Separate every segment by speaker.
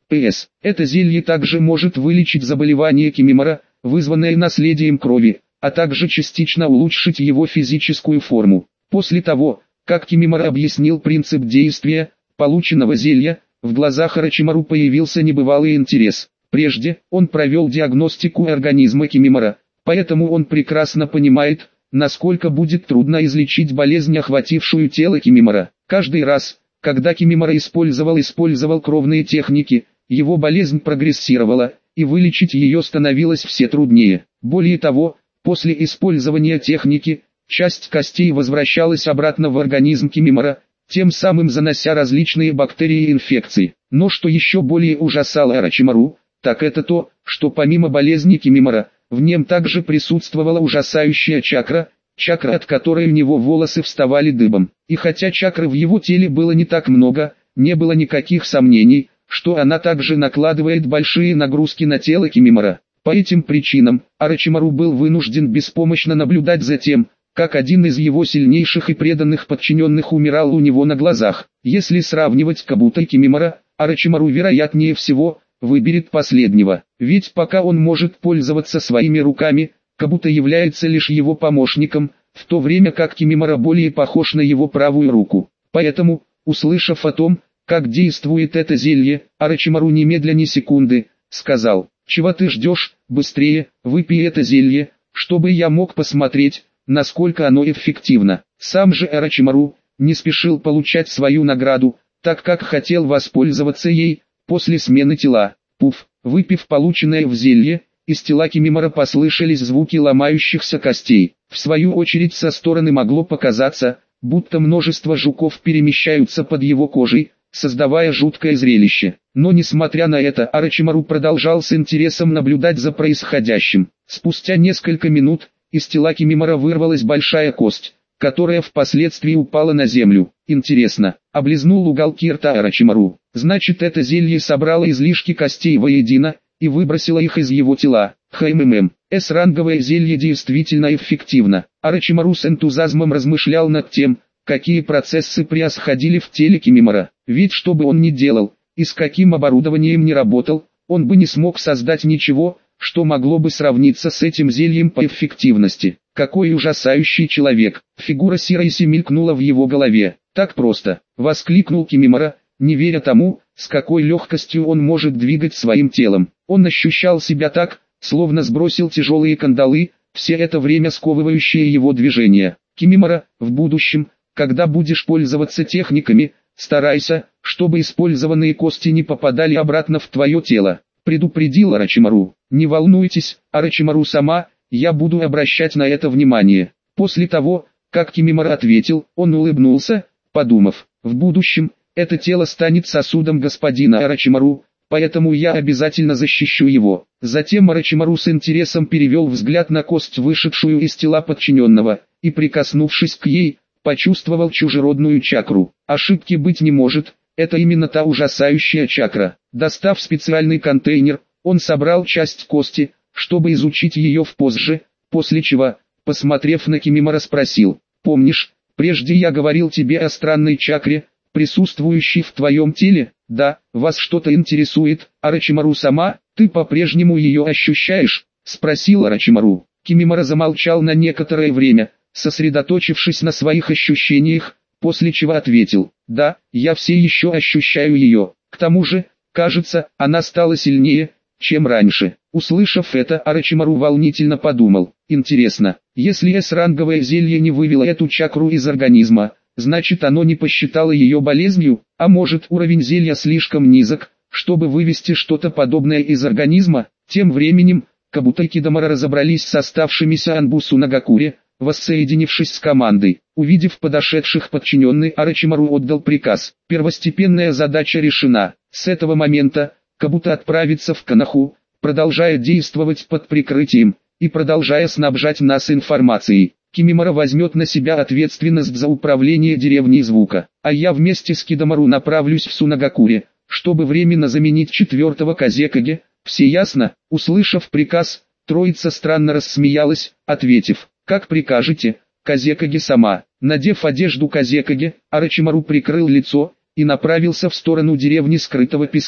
Speaker 1: П.С. Это зелье также может вылечить заболевание Кимимора, вызванное наследием крови, а также частично улучшить его физическую форму. После того, как Кимимора объяснил принцип действия полученного зелья, в глазах Орочимару появился небывалый интерес. Прежде, он провел диагностику организма Кимимора, поэтому он прекрасно понимает, насколько будет трудно излечить болезнь, охватившую тело Кимимора. Каждый раз, когда Кимимора использовал кровные техники, его болезнь прогрессировала, и вылечить ее становилось все труднее. Более того, после использования техники, часть костей возвращалась обратно в организм Кимимора, тем самым занося различные бактерии и инфекции. Но что еще более ужасало Орочимару, так это то, что помимо болезни Кимимора, в нем также присутствовала ужасающая чакра, от которой у него волосы вставали дыбом. И хотя чакры в его теле было не так много, не было никаких сомнений, что она также накладывает большие нагрузки на тело Кимимора. По этим причинам, Орочимару был вынужден беспомощно наблюдать за тем, как один из его сильнейших и преданных подчиненных умирал у него на глазах. Если сравнивать Кабуто и Кимимора, Орочимару вероятнее всего выберет последнего. Ведь пока он может пользоваться своими руками, Кабуто является лишь его помощником, в то время как Кимимора более похож на его правую руку. Поэтому, услышав о том, как действует это зелье, Орочимару немедля ни секунды сказал: «Чего ты ждешь, быстрее, выпей это зелье, чтобы я мог посмотреть, насколько оно эффективно». Сам же Орочимару не спешил получать свою награду, так как хотел воспользоваться ей после смены тела. Пуф, выпив полученное в зелье, из тела Кимимора послышались звуки ломающихся костей. В свою очередь со стороны могло показаться, будто множество жуков перемещаются под его кожей, создавая жуткое зрелище. Но несмотря на это, Орочимару продолжал с интересом наблюдать за происходящим. Спустя несколько минут, из тела Кимимора вырвалась большая кость, которая впоследствии упала на землю. Интересно, облизнул уголки рта Орочимару. Значит, это зелье собрало излишки костей воедино и выбросило их из его тела. С-ранговое зелье действительно эффективно. Орочимару с энтузиазмом размышлял над тем, какие процессы происходили в теле Кимимора. Ведь что бы он ни делал, и с каким оборудованием ни работал, он бы не смог создать ничего, что могло бы сравниться с этим зельем по эффективности. Какой ужасающий человек! Фигура Сирайси мелькнула в его голове. Так просто, воскликнул Кимимора, не веря тому, с какой легкостью он может двигать своим телом. Он ощущал себя так, словно сбросил тяжелые кандалы, все это время сковывающие его движения. Кимимора, в будущем, когда будешь пользоваться техниками, старайся, чтобы использованные кости не попадали обратно в твое тело, предупредил Орочимару. Не волнуйтесь, Орочимару-сама, я буду обращать на это внимание. После того, как Кимимора ответил, он улыбнулся, подумав: в будущем, это тело станет сосудом господина Орочимару, поэтому я обязательно защищу его. Затем Орочимару с интересом перевел взгляд на кость, вышедшую из тела подчиненного, и, прикоснувшись к ей, почувствовал чужеродную чакру. Ошибки быть не может, это именно та ужасающая чакра. Достав специальный контейнер, он собрал часть кости, чтобы изучить ее позже, после чего, посмотрев на Кимимора, спросил: «Помнишь, прежде я говорил тебе о странной чакре, присутствующей в твоем теле? Да, вас что-то интересует, Орочимару-сама, ты по-прежнему ее ощущаешь?» — спросил Орочимару. Кимимора замолчал на некоторое время, сосредоточившись на своих ощущениях, после чего ответил: «Да, я все еще ощущаю ее. К тому же, кажется, она стала сильнее, чем раньше». Услышав это, Орочимару волнительно подумал: интересно, если С-ранговое зелье не вывело эту чакру из организма, значит оно не посчитало ее болезнью, а может уровень зелья слишком низок, чтобы вывести что-то подобное из организма. Тем временем, Кабуто и Кидамара разобрались с оставшимися Анбусу Нагакуре, воссоединившись с командой. Увидев подошедших подчиненных, Орочимару отдал приказ: первостепенная задача решена. С этого момента, Кабуто отправится в Коноху, продолжая действовать под прикрытием, и продолжая снабжать нас информацией. Кимимора возьмет на себя ответственность за управление деревней Звука, а я вместе с Кидамару направлюсь в Сунагакуре, чтобы временно заменить 4-го Казекаге. Все ясно? Услышав приказ, троица странно рассмеялась, ответив: «Как прикажете, Казекаге-сама». Надев одежду Казекаге, Орочимару прикрыл лицо и направился в сторону деревни Скрытого Песка.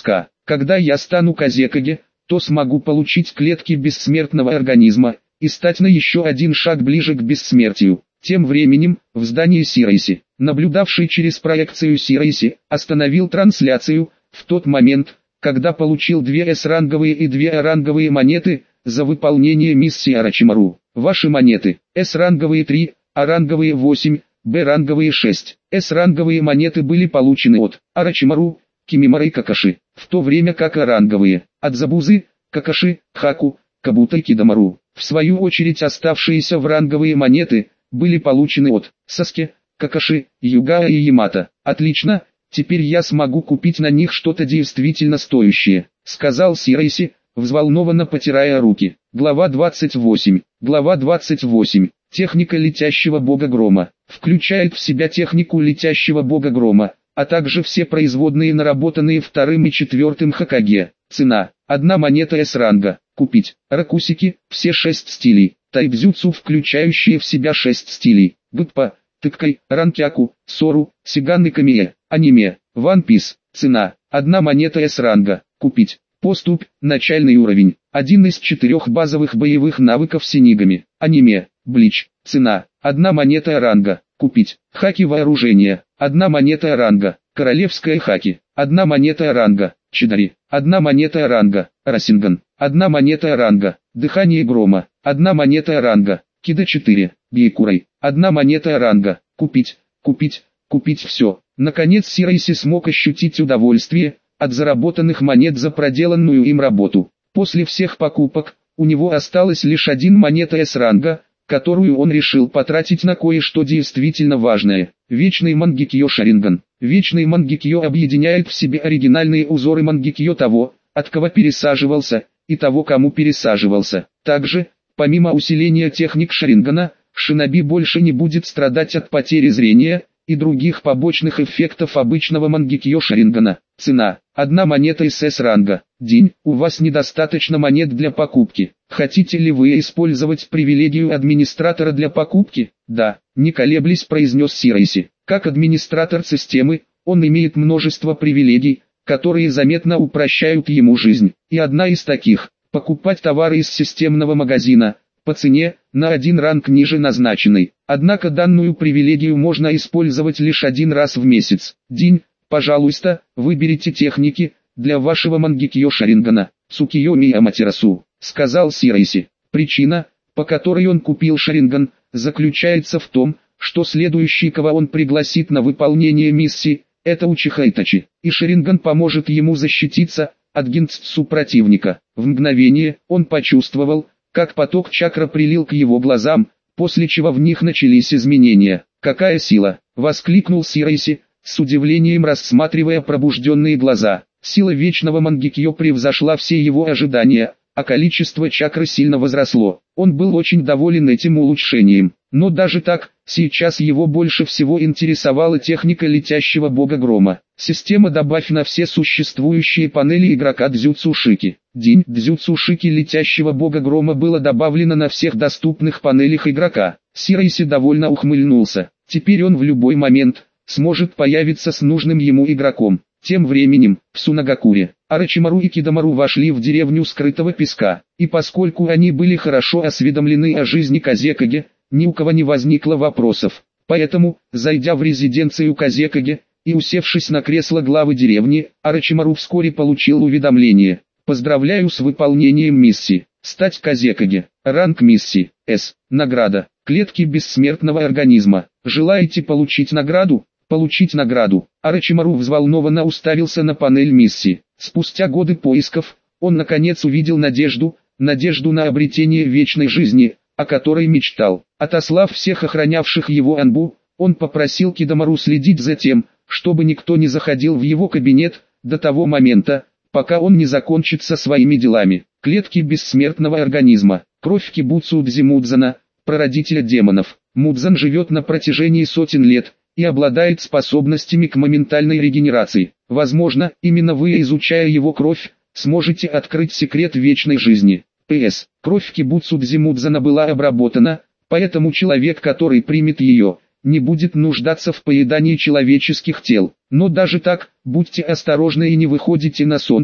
Speaker 1: Когда я стану Казекаге, то смогу получить клетки бессмертного организма и стать на еще один шаг ближе к бессмертию. Тем временем, в здании Сирайси, наблюдавший через проекцию Сирайси, остановил трансляцию, в тот момент, когда получил 2 С-ранговые и 2 А-ранговые монеты, за выполнение миссии Орочимару. Ваши монеты, С-ранговые 3, А-ранговые 8, Б-ранговые 6. С-ранговые монеты были получены от Орочимару, Кимимара и Какаши, в то время как А-ранговые, от Забузы, Какаши, Хаку, Кабута и Кидамару. В свою очередь оставшиеся в ранговые монеты, были получены от Саски, Какаши, Югая и Ямато. Отлично, теперь я смогу купить на них что-то действительно стоящее, сказал Сирайси, взволнованно потирая руки. Глава 28. Глава 28. Техника летящего бога грома. Включает в себя технику летящего бога грома, а также все производные, наработанные 2-м и 4-м Хокаге. Цена. 1 монета С-ранга. Купить. Ракусики, все 6 стилей. Тайбзюцу, включающие в себя 6 стилей. Гудпа, Тыккай, Ранкяку, Сору, Сиган и Камие. Аниме. One Piece. Цена. 1 монета С-ранга. Купить. Поступь, начальный уровень. 1 из 4 базовых боевых навыков синигами. Аниме. Блич. Цена. 1 монета ранга. Купить. Хаки вооружения. 1 монета ранга. Королевская хаки. 1 монета ранга. Чидари. 1 монета ранга. Расинган. 1 монета ранга. Дыхание грома. 1 монета ранга. Кида 4. Бейкурай. 1 монета ранга. Купить. Купить. Купить все. Наконец Сирайси смог ощутить удовольствие от заработанных монет за проделанную им работу. После всех покупок, у него осталась лишь 1 монета С-ранга, которую он решил потратить на кое-что действительно важное. Вечный Мангекьё Шаринган. Вечный Мангекьё объединяет в себе оригинальные узоры Мангекьё того, от кого пересаживался, и того, кому пересаживался. Также, помимо усиления техник Шарингана, шиноби больше не будет страдать от потери зрения и других побочных эффектов обычного Мангекьё Шарингана. Цена. 1 монета из С-ранга. День, у вас недостаточно монет для покупки. Хотите ли вы использовать привилегию администратора для покупки? Да, не колеблясь, произнес Сирайси. Как администратор системы, он имеет множество привилегий, которые заметно упрощают ему жизнь. И одна из таких – покупать товары из системного магазина, по цене, на 1 ранг ниже назначенной. Однако данную привилегию можно использовать лишь 1 раз в месяц. День, пожалуйста, выберите техники для вашего Мангекьё Шарингана. Цукиёми Аматерасу, сказал Сирайси. Причина, по которой он купил Шаринган, заключается в том, что следующий, кого он пригласит на выполнение миссии, это Учиха Итачи, и Шаринган поможет ему защититься от гинццу противника. В мгновение он почувствовал, как поток чакра прилил к его глазам, после чего в них начались изменения. «Какая сила!» — воскликнул Сирайси, с удивлением рассматривая пробужденные глаза. Сила вечного Мангекьё превзошла все его ожидания, а количество чакры сильно возросло. Он был очень доволен этим улучшением. Но даже так, сейчас его больше всего интересовала техника летящего бога грома. Система «Добавь на все существующие панели игрока Дзюцушики». День Дзюцушики летящего бога грома было добавлено на всех доступных панелях игрока. Сирайси довольно ухмыльнулся. Теперь он в любой момент сможет появиться с нужным ему игроком. Тем временем, в Сунагакуре, Орочимару и Кидамару вошли в деревню скрытого песка, и поскольку они были хорошо осведомлены о жизни Казекаге, ни у кого не возникло вопросов. Поэтому, зайдя в резиденцию Казекаге и усевшись на кресло главы деревни, Орочимару вскоре получил уведомление. «Поздравляю с выполнением миссии. Стать Казекаге. Ранг миссии. С. Награда. Клетки бессмертного организма. Желаете получить награду?» Получить награду. Орочимару взволнованно уставился на панель миссии. Спустя годы поисков, он наконец увидел надежду на обретение вечной жизни, о которой мечтал. Отослав всех охранявших его Анбу, он попросил Кидамару следить за тем, чтобы никто не заходил в его кабинет до того момента, пока он не закончит со своими делами. Клетки бессмертного организма. Кровь Кибуцу Дзимудзана, прародителя демонов. Мудзан живет на протяжении сотен лет и обладает способностями к моментальной регенерации. Возможно, именно вы, изучая его кровь, сможете открыть секрет вечной жизни. П.С. Кровь Кибуцу Дзимудзана была обработана, поэтому человек, который примет ее, не будет нуждаться в поедании человеческих тел. Но даже так, будьте осторожны и не выходите на солнце,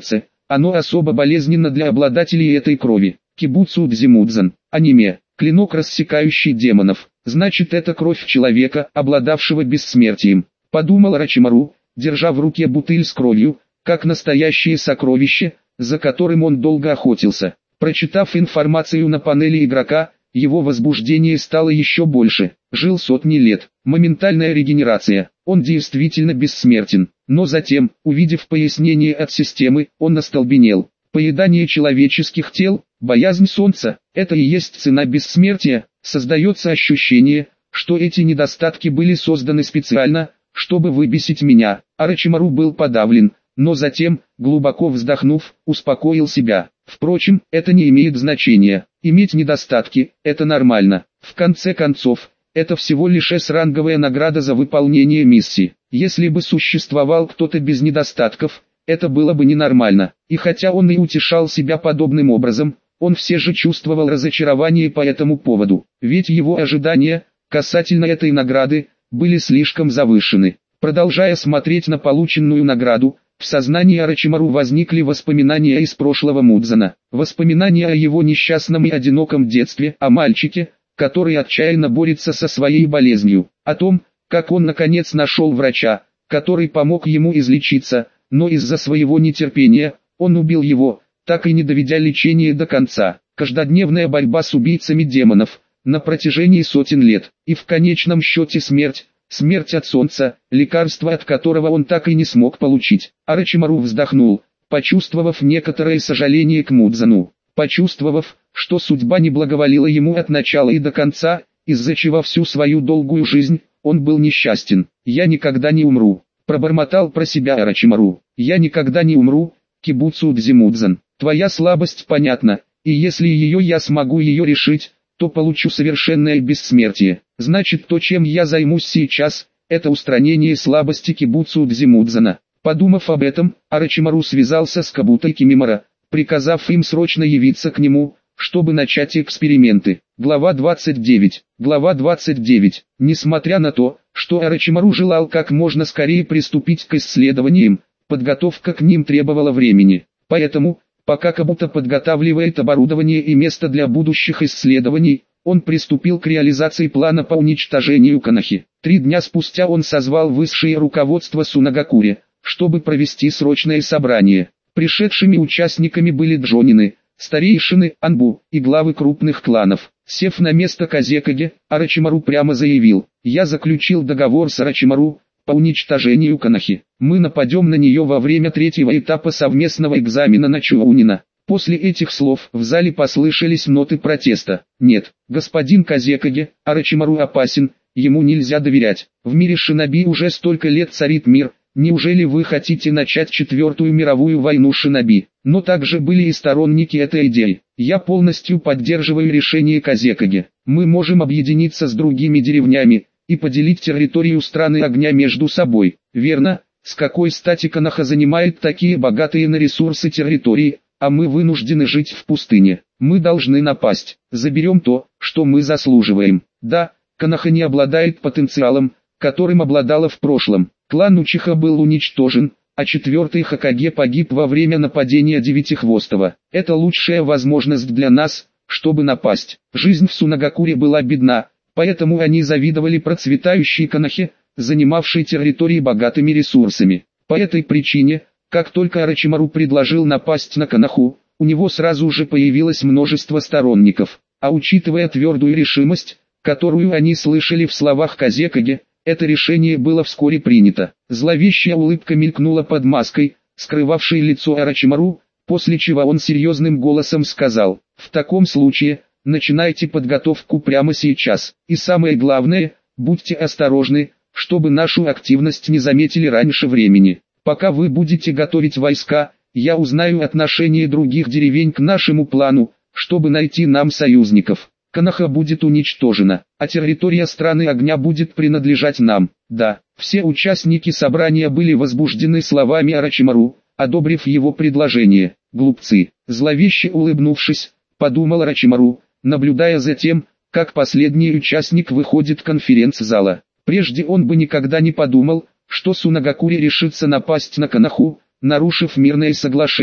Speaker 1: оно особо болезненно для обладателей этой крови. Кибуцу Дзимудзан, аниме, клинок, рассекающий демонов. Значит, это кровь человека, обладавшего бессмертием, подумал Орочимару, держа в руке бутыль с кровью, как настоящее сокровище, за которым он долго охотился. Прочитав информацию на панели игрока, его возбуждение стало еще больше. Жил сотни лет, моментальная регенерация, он действительно бессмертен. Но затем, увидев пояснение от системы, он остолбенел. Поедание человеческих тел, боязнь солнца – это и есть цена бессмертия. Создается ощущение, что эти недостатки были созданы специально, чтобы выбесить меня. Орочимару был подавлен, но затем, глубоко вздохнув, успокоил себя. Впрочем, это не имеет значения. Иметь недостатки – это нормально. В конце концов, это всего лишь С-ранговая награда за выполнение миссии. Если бы существовал кто-то без недостатков, это было бы ненормально. И хотя он и утешал себя подобным образом, он все же чувствовал разочарование по этому поводу. Ведь его ожидания, касательно этой награды, были слишком завышены. Продолжая смотреть на полученную награду, в сознании Орочимару возникли воспоминания из прошлого Мудзана. Воспоминания о его несчастном и одиноком детстве, о мальчике, который отчаянно борется со своей болезнью, о том, как он наконец нашел врача, который помог ему излечиться, но из-за своего нетерпения, он убил его, так и не доведя лечение до конца. Каждодневная борьба с убийцами демонов, на протяжении сотен лет, и в конечном счете смерть. Смерть от солнца, лекарство от которого он так и не смог получить. Орочимару вздохнул, почувствовав некоторое сожаление к Мудзану. Почувствовав, что судьба не благоволила ему от начала и до конца, из-за чего всю свою долгую жизнь, он был несчастен. «Я никогда не умру», — пробормотал про себя Орочимару. «Я никогда не умру, Кибуцу Дзимудзан. Твоя слабость понятна, и если я смогу ее решить, то получу совершенное бессмертие. Значит, то, чем я займусь сейчас, это устранение слабости Кибуцу Дзимудзана». Подумав об этом, Орочимару связался с Кабутой Кимимара, приказав им срочно явиться к нему, чтобы начать эксперименты. Глава 29. Глава 29. Несмотря на то, что Орочимару желал как можно скорее приступить к исследованиям, подготовка к ним требовала времени. Поэтому, пока Кабута подготавливает оборудование и место для будущих исследований, он приступил к реализации плана по уничтожению Конохи. 3 дня спустя он созвал высшее руководство Сунагакури, чтобы провести срочное собрание. Пришедшими участниками были джонины, старейшины, анбу и главы крупных кланов. Сев на место Казекаге, Орочимару прямо заявил: «Я заключил договор с Орочимару по уничтожению Конохи. Мы нападем на нее во время 3-го этапа совместного экзамена на Чуунина». После этих слов в зале послышались ноты протеста. «Нет, господин Казекаге, Орочимару опасен, ему нельзя доверять. В мире шиноби уже столько лет царит мир. Неужели вы хотите начать 4-ю мировую войну шиноби?» Но также были и сторонники этой идеи. «Я полностью поддерживаю решение Казекаге. Мы можем объединиться с другими деревнями и поделить территорию страны огня между собой». «Верно, с какой стати Коноха занимает такие богатые на ресурсы территории, а мы вынуждены жить в пустыне? Мы должны напасть. Заберем то, что мы заслуживаем». Да, Коноха не обладает потенциалом, которым обладала в прошлом. Клан Учиха был уничтожен, а 4-й Хокаге погиб во время нападения Девятихвостого. Это лучшая возможность для нас, чтобы напасть. Жизнь в Сунагакуре была бедна, поэтому они завидовали процветающей Конохе, занимавшей территории богатыми ресурсами. По этой причине, как только Орочимару предложил напасть на Коноху, у него сразу же появилось множество сторонников. А учитывая твердую решимость, которую они слышали в словах Казекаге, это решение было вскоре принято. Зловещая улыбка мелькнула под маской, скрывавшей лицо Орочимару, после чего он серьезным голосом сказал: «В таком случае, начинайте подготовку прямо сейчас. И самое главное, будьте осторожны, чтобы нашу активность не заметили раньше времени. Пока вы будете готовить войска, я узнаю отношение других деревень к нашему плану, чтобы найти нам союзников. Коноха будет уничтожена, а территория страны огня будет принадлежать нам». Да, все участники собрания были возбуждены словами Орочимару, одобрив его предложение. «Глупцы», зловеще улыбнувшись, подумал Орочимару, наблюдая за тем, как последний участник выходит из конференц-зала. Прежде он бы никогда не подумал, что Сунагакури решится напасть на Коноху, нарушив мирное соглашение.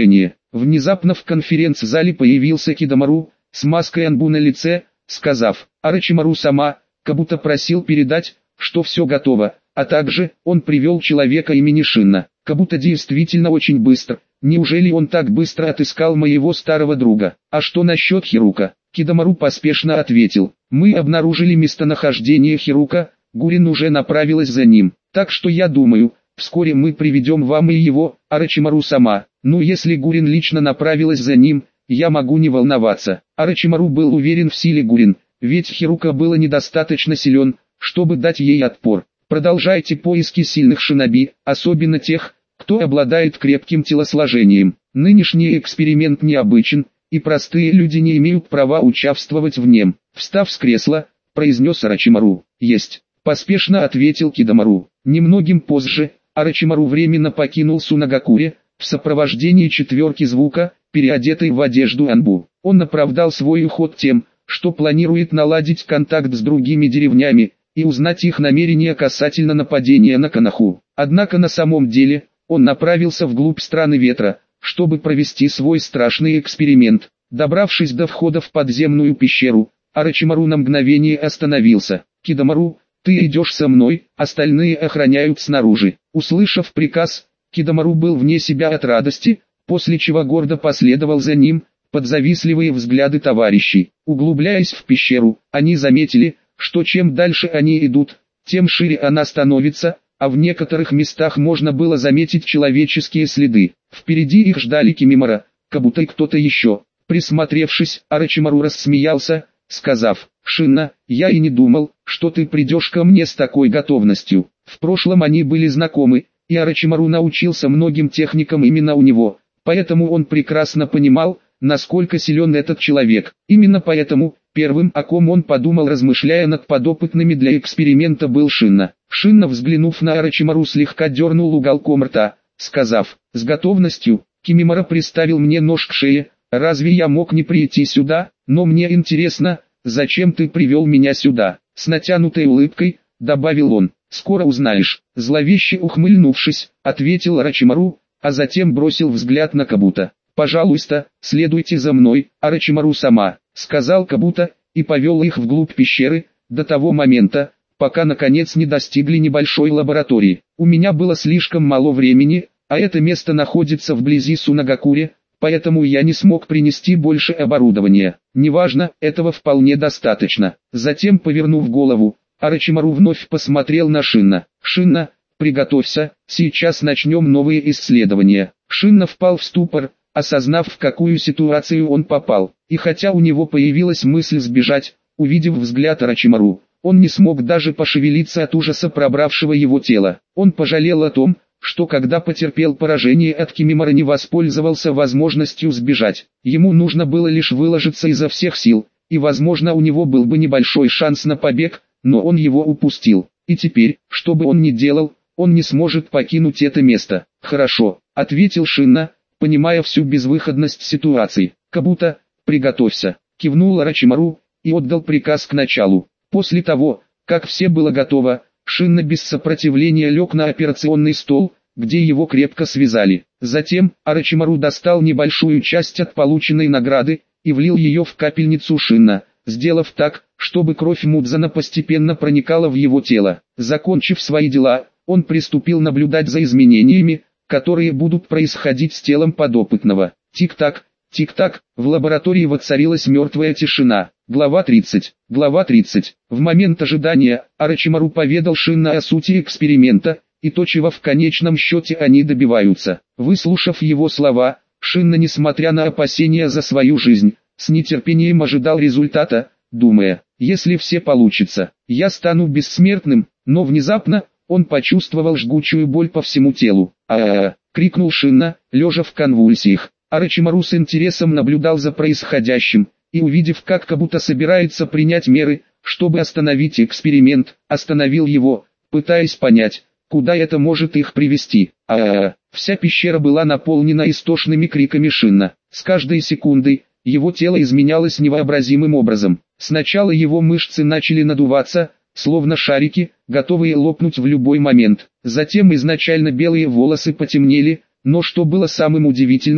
Speaker 1: Внезапно в конференц-зале появился Кидамару, с маской Анбу на лице, сказав: «Орочимару-сама», как будто просил передать, что все готово, а также, он привел человека имени Шинна, как будто действительно очень быстро. Неужели он так быстро отыскал моего старого друга? А что насчет Хирука? Кидамару поспешно ответил: «Мы обнаружили местонахождение Хирука, Гурин уже направилась за ним, так что я думаю, вскоре мы приведем вам и его, Орочимару-сама. Ну если Гурин лично направилась за ним, я могу не волноваться». Орочимару был уверен в силе Гурин, ведь Хирука было недостаточно силен, чтобы дать ей отпор. Продолжайте поиски сильных шиноби, особенно тех, кто обладает крепким телосложением. Нынешний эксперимент необычен, и простые люди не имеют права участвовать в нем. Встав с кресла, произнес Орочимару. «Есть», поспешно ответил Кидамару. Немногим позже, Орочимару временно покинул Сунагакуре, в сопровождении четверки звука, переодетой в одежду Анбу. Он оправдал свой уход тем, что планирует наладить контакт с другими деревнями, и узнать их намерения касательно нападения на Коноху. Однако на самом деле, он направился вглубь страны ветра, чтобы провести свой страшный эксперимент. Добравшись до входа в подземную пещеру, Орочимару на мгновение остановился. «Кидамару, ты идешь со мной, остальные охраняют снаружи». Услышав приказ, Кидамару был вне себя от радости, после чего гордо последовал за ним, под завистливые взгляды товарищей. Углубляясь в пещеру, они заметили, что чем дальше они идут, тем шире она становится, а в некоторых местах можно было заметить человеческие следы. Впереди их ждали Кимимара, как будто и кто-то еще. Присмотревшись, Орочимару рассмеялся, сказав: «Шинна, я и не думал, что ты придешь ко мне с такой готовностью». В прошлом они были знакомы, и Орочимару научился многим техникам именно у него, поэтому он прекрасно понимал, насколько силен этот человек. Именно поэтому, первым, о ком он подумал, размышляя над подопытными для эксперимента, был Шинна. Шинна, взглянув на Орочимару, слегка дернул уголком рта, сказав: «С готовностью». Кимимара приставил мне нож к шее. «Разве я мог не прийти сюда? Но мне интересно, зачем ты привел меня сюда?» С натянутой улыбкой, добавил он. «Скоро узнаешь». Зловеще ухмыльнувшись, ответил Орочимару, а затем бросил взгляд на Кабуто. «Пожалуйста, следуйте за мной, Орочимару-сама», сказал Кабуто, и повел их вглубь пещеры, до того момента, пока наконец не достигли небольшой лаборатории. «У меня было слишком мало времени, а это место находится вблизи Сунагакуре, поэтому я не смог принести больше оборудования. Неважно, этого вполне достаточно». Затем, повернув голову, Орочимару вновь посмотрел на Шинна. «Шинна, приготовься, сейчас начнем новые исследования». Шинна впал в ступор, осознав, в какую ситуацию он попал. И хотя у него появилась мысль сбежать, увидев взгляд Орочимару, он не смог даже пошевелиться от ужаса, пробравшего его тело. Он пожалел о том, что когда потерпел поражение от Кимимара, не воспользовался возможностью сбежать. Ему нужно было лишь выложиться изо всех сил, и возможно у него был бы небольшой шанс на побег, но он его упустил. И теперь, что бы он ни делал, он не сможет покинуть это место. «Хорошо», — ответил Шинна, понимая всю безвыходность ситуации. «Кабуто, приготовься», — кивнул Орочимару, и отдал приказ к началу. После того, как все было готово, Шинна без сопротивления лег на операционный стол, где его крепко связали. Затем, Орочимару достал небольшую часть от полученной награды, и влил ее в капельницу Шинна, сделав так, чтобы кровь Мудзана постепенно проникала в его тело. Закончив свои дела, он приступил наблюдать за изменениями, которые будут происходить с телом подопытного. Тик-так, тик-так, в лаборатории воцарилась мертвая тишина. Глава 30. Глава 30. В момент ожидания, Орочимару поведал Шинна о сути эксперимента, и то, чего в конечном счете они добиваются. Выслушав его слова, Шинна, несмотря на опасения за свою жизнь, с нетерпением ожидал результата, думая: если все получится, я стану бессмертным. Но внезапно, он почувствовал жгучую боль по всему телу. «А-а-а!» — крикнул Шинна, лежа в конвульсиях. Орочимару с интересом наблюдал за происходящим, и увидев, как будто собирается принять меры, чтобы остановить эксперимент, остановил его, пытаясь понять, куда это может их привести. «А-а-а!» Вся пещера была наполнена истошными криками Шинна. С каждой секундой, его тело изменялось невообразимым образом. Сначала его мышцы начали надуваться, словно шарики, готовые лопнуть в любой момент. Затем изначально белые волосы потемнели, но что было самым удивительным,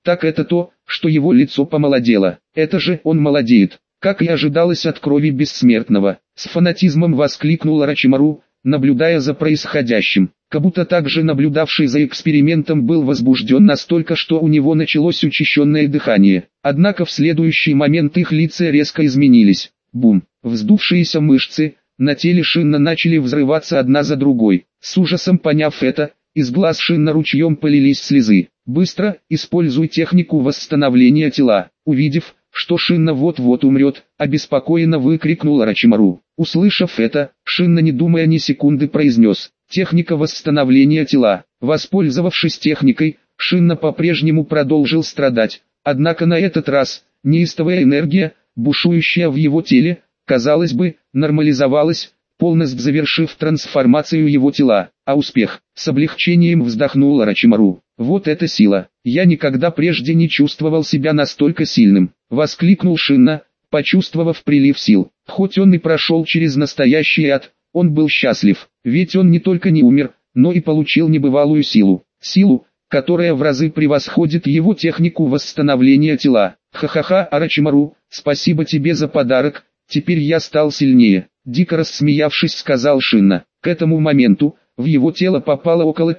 Speaker 1: так это то, что его лицо помолодело. Это же он молодеет, как и ожидалось от крови бессмертного. С фанатизмом воскликнул Орочимару, наблюдая за происходящим. Кабуто, также наблюдавший за экспериментом, был возбужден настолько, что у него началось учащенное дыхание. Однако в следующий момент их лица резко изменились. Бум! Вздувшиеся мышцы на теле Шинна начали взрываться одна за другой. С ужасом поняв это, из глаз Шинна ручьем полились слезы. «Быстро, используй технику восстановления тела». Увидев, что Шинна вот-вот умрет, обеспокоенно выкрикнул Орочимару. Услышав это, Шинна, не думая ни секунды, произнес: «Техника восстановления тела». Воспользовавшись техникой, Шинна по-прежнему продолжил страдать. Однако на этот раз, неистовая энергия, бушующая в его теле, казалось бы, нормализовалась, полностью завершив трансформацию его тела. А успех! С облегчением вздохнул Орочимару. «Вот это сила! Я никогда прежде не чувствовал себя настолько сильным!» Воскликнул Шинна, почувствовав прилив сил. Хоть он и прошел через настоящий ад, он был счастлив, ведь он не только не умер, но и получил небывалую силу. Силу, которая в разы превосходит его технику восстановления тела. «Ха-ха-ха, Орочимару, спасибо тебе за подарок, теперь я стал сильнее», дико рассмеявшись, сказал Шинна. К этому моменту в его тело попало около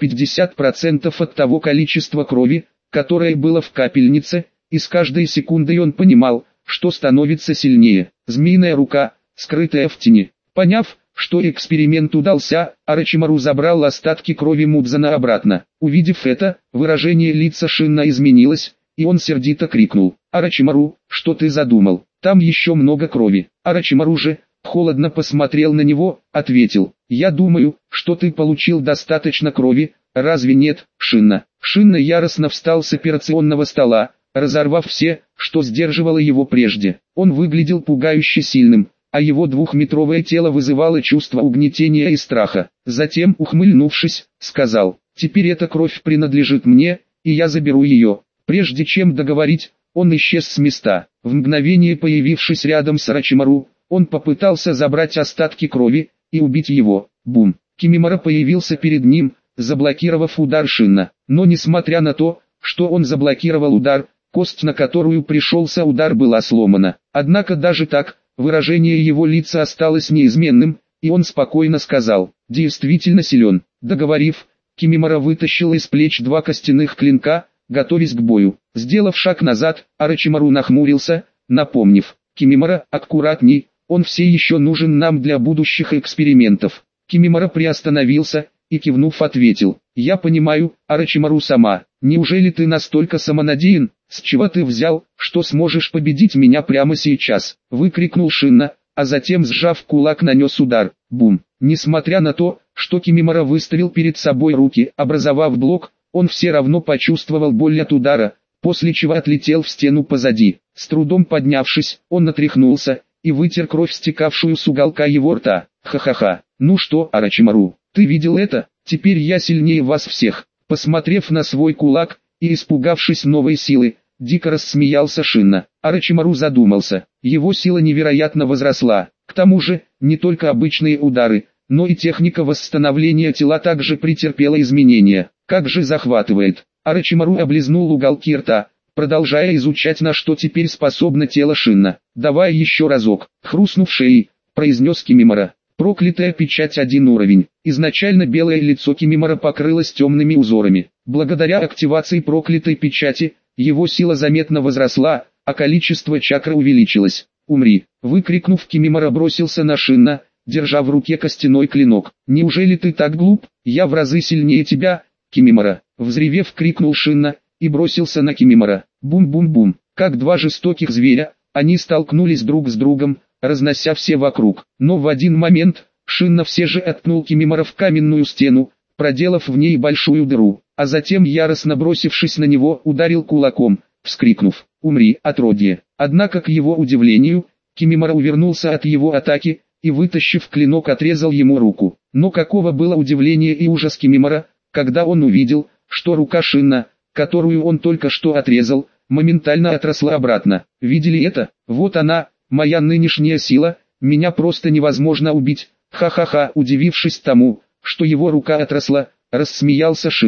Speaker 1: 50% от того количества крови, которое было в капельнице, и с каждой секундой он понимал, что становится сильнее. Змеиная рука, скрытая в тени. Поняв, что эксперимент удался, Орочимару забрал остатки крови Мудзана обратно. Увидев это, выражение лица Шинна изменилось, и он сердито крикнул: «Орочимару, что ты задумал? Там еще много крови». Орочимару же, холодно посмотрел на него, ответил: «Я думаю, что ты получил достаточно крови, разве нет, Шинна?» Шинна яростно встал с операционного стола, разорвав все, что сдерживало его прежде. Он выглядел пугающе сильным, а его двухметровое тело вызывало чувство угнетения и страха. Затем, ухмыльнувшись, сказал: «Теперь эта кровь принадлежит мне, и я заберу ее». Прежде чем договорить, он исчез с места. В мгновение появившись рядом с Орочимару, он попытался забрать остатки крови и убить его. Бум! Кимимара появился перед ним, заблокировав удар Шинна. Но несмотря на то, что он заблокировал удар, кость, на которую пришелся удар, была сломана. Однако даже так, выражение его лица осталось неизменным, и он спокойно сказал: «Действительно силен». Договорив, Кимимара вытащил из плеч два костяных клинка, готовясь к бою. Сделав шаг назад, Орочимару нахмурился, напомнив: «Кимимара, аккуратней, он все еще нужен нам для будущих экспериментов». Кимимара приостановился и, кивнув, ответил: «Я понимаю, Орочимару-сама, неужели ты настолько самонадеян? С чего ты взял, что сможешь победить меня прямо сейчас?» Выкрикнул Шинна, а затем, сжав кулак, нанес удар. Бум! Несмотря на то, что Кимимара выставил перед собой руки, образовав блок, он все равно почувствовал боль от удара, после чего отлетел в стену позади. С трудом поднявшись, он отряхнулся и вытер кровь, стекавшую с уголка его рта. «Ха-ха-ха, ну что, Орочимару, ты видел это? Теперь я сильнее вас всех». Посмотрев на свой кулак и испугавшись новой силы, дико рассмеялся Шинна. Орочимару задумался. Его сила невероятно возросла. К тому же, не только обычные удары, но и техника восстановления тела также претерпела изменения. Как же захватывает. Орочимару облизнул уголки рта, продолжая изучать, на что теперь способно тело Шинна. «Давай еще разок», — хрустнув шеей, произнес Кимимара. Проклятая печать 1 уровень. Изначально белое лицо Кимимара покрылось темными узорами. Благодаря активации проклятой печати, его сила заметно возросла, а количество чакр увеличилось. «Умри!» — выкрикнув, Кимимара бросился на Шинна, держа в руке костяной клинок. «Неужели ты так глуп? Я в разы сильнее тебя, Кимимара!» Взревев, крикнул Шинна и бросился на Кимимара. Бум-бум-бум! Как два жестоких зверя, они столкнулись друг с другом, разнося все вокруг. Но в один момент Шинна все же откнул Кимимара в каменную стену, проделав в ней большую дыру, а затем, яростно бросившись на него, ударил кулаком, вскрикнув: «Умри, отродье!». Однако, к его удивлению, Кимимара увернулся от его атаки и, вытащив клинок, отрезал ему руку. Но каково было удивление и ужас Кимимара, когда он увидел, что рука Шинна, которую он только что отрезал, моментально отросла обратно. Видели это? «Вот она, моя нынешняя сила, меня просто невозможно убить». Ха-ха-ха, удивившись тому, что его рука отросла, рассмеялся Шинна.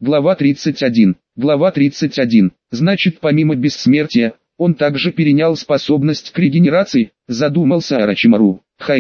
Speaker 1: Глава 31. Глава 31. Значит, помимо бессмертия, он также перенял способность к регенерации, задумался Орочимару.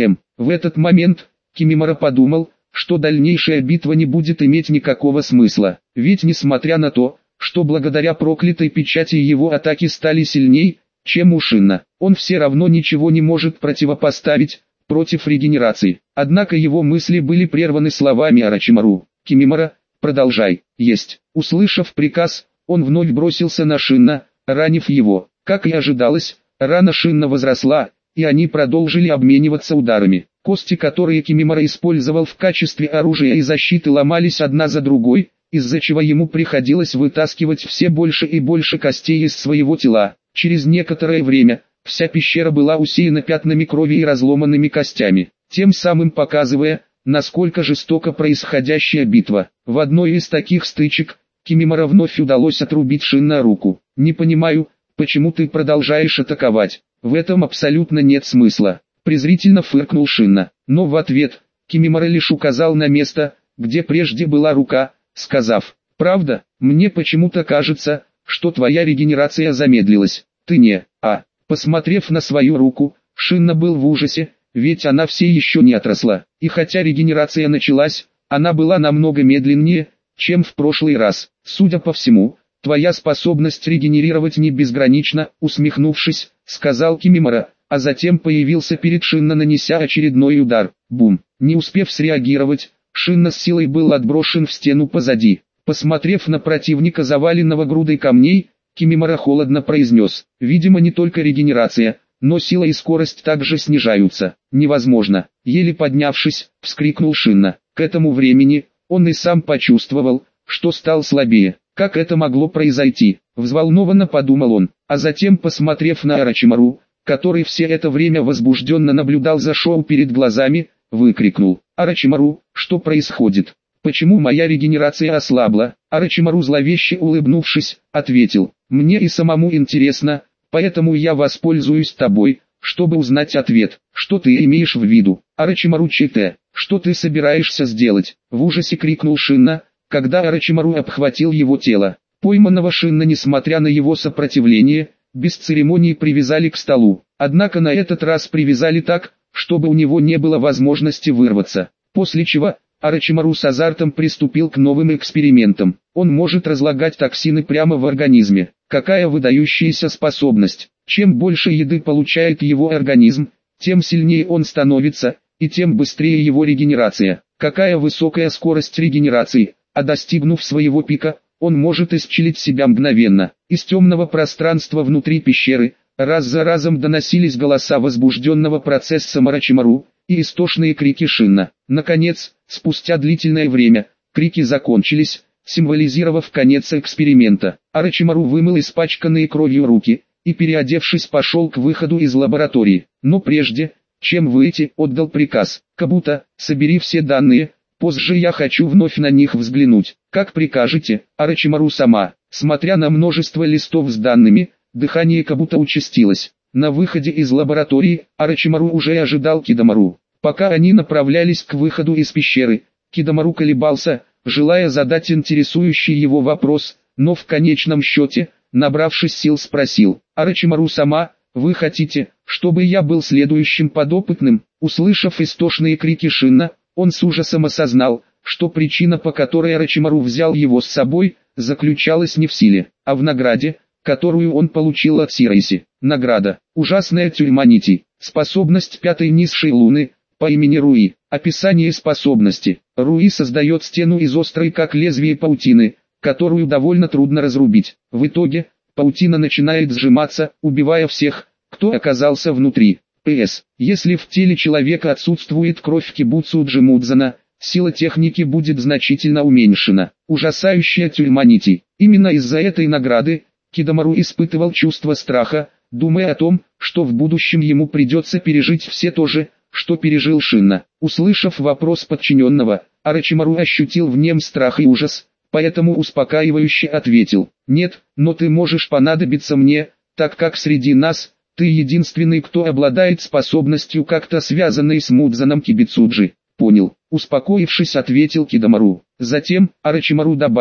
Speaker 1: В этот момент Кимимара подумал, что дальнейшая битва не будет иметь никакого смысла, ведь несмотря на то, что благодаря проклятой печати его атаки стали сильней, чем у Шинна, он все равно ничего не может противопоставить против регенерации. Однако его мысли были прерваны словами Орочимару. «Кимимара, продолжай есть». Услышав приказ, он вновь бросился на Шинна, ранив его. Как и ожидалось, рана Шинна возросла, и они продолжили обмениваться ударами. Кости, которые Кимимара использовал в качестве оружия и защиты, ломались одна за другой, из-за чего ему приходилось вытаскивать все больше и больше костей из своего тела. Через некоторое время, вся пещера была усеяна пятнами крови и разломанными костями, тем самым показывая, насколько жестоко происходящая битва. В одной из таких стычек, Кимимара вновь удалось отрубить Шинна руку. «Не понимаю, почему ты продолжаешь атаковать? В этом абсолютно нет смысла», презрительно фыркнул Шинна. Но в ответ, Кимимара лишь указал на место, где прежде была рука, сказав: «Правда, мне почему-то кажется, что твоя регенерация замедлилась. Ты не...» Посмотрев на свою руку, Шинна был в ужасе, ведь она все еще не отросла. И хотя регенерация началась, она была намного медленнее, чем в прошлый раз. «Судя по всему, твоя способность регенерировать не безгранична», усмехнувшись, сказал Кимимара, а затем появился перед Шинна, нанеся очередной удар. Бум! Не успев среагировать, Шинна с силой был отброшен в стену позади. Посмотрев на противника, заваленного грудой камней, Кимимара холодно произнес: «Видимо, не только регенерация, но сила и скорость также снижаются. Невозможно!» Еле поднявшись, вскрикнул Шинна. К этому времени, он и сам почувствовал, что стал слабее. Как это могло произойти? Взволнованно подумал он, а затем, посмотрев на Орочимару, который все это время возбужденно наблюдал за шоу перед глазами, выкрикнул: «Орочимару, что происходит? Почему моя регенерация ослабла?» Орочимару, зловеще улыбнувшись, ответил: «Мне и самому интересно, поэтому я воспользуюсь тобой, чтобы узнать ответ. Что ты имеешь в виду, Орочимару ЧТ? Что ты собираешься сделать?» В ужасе крикнул Шинна, когда Орочимару обхватил его тело. Пойманного Шинна, несмотря на его сопротивление, без церемоний привязали к столу. Однако на этот раз привязали так, чтобы у него не было возможности вырваться. После чего Орочимару с азартом приступил к новым экспериментам. Он может разлагать токсины прямо в организме. Какая выдающаяся способность! Чем больше еды получает его организм, тем сильнее он становится, и тем быстрее его регенерация. Какая высокая скорость регенерации, а достигнув своего пика, он может исцелить себя мгновенно. Из темного пространства внутри пещеры, раз за разом доносились голоса возбужденного процесса Орочимару и истошные крики Шинна. Наконец, спустя длительное время, крики закончились, символизировав конец эксперимента. Орочимару вымыл испачканные кровью руки и, переодевшись, пошел к выходу из лаборатории. Но прежде, чем выйти, отдал приказ: «Кабута, собери все данные, позже я хочу вновь на них взглянуть». «Как прикажете, Орочимару-сама». Смотря на множество листов с данными, дыхание Кабута участилось. На выходе из лаборатории, Орочимару уже ожидал Кидамару. Пока они направлялись к выходу из пещеры, Кидамару колебался, желая задать интересующий его вопрос, но в конечном счете, набравшись сил, спросил: «Орочимару-сама, вы хотите, чтобы я был следующим подопытным?» Услышав истошные крики Шинна, он с ужасом осознал, что причина, по которой Орочимару взял его с собой, заключалась не в силе, а в награде, которую он получил от Сирайси. Награда: ужасная тюрьма нитей, способность пятой низшей луны, по имени Руи. Описание способности: Руи создает стену из острой как лезвие паутины, которую довольно трудно разрубить. В итоге, паутина начинает сжиматься, убивая всех, кто оказался внутри. П.С. Если в теле человека отсутствует кровь Кибуцу Джимудзана, сила техники будет значительно уменьшена. Ужасающая тюрьма нитей. Именно из-за этой награды Кидамару испытывал чувство страха, думая о том, что в будущем ему придется пережить все то же, что пережил Шинна. Услышав вопрос подчиненного, Орочимару ощутил в нем страх и ужас, поэтому успокаивающе ответил: «Нет, но ты можешь понадобиться мне, так как среди нас, ты единственный, кто обладает способностью, как-то связанной с Мудзаном Кибицуджи». «Понял», успокоившись, ответил Кидамару. Затем Орочимару добавил: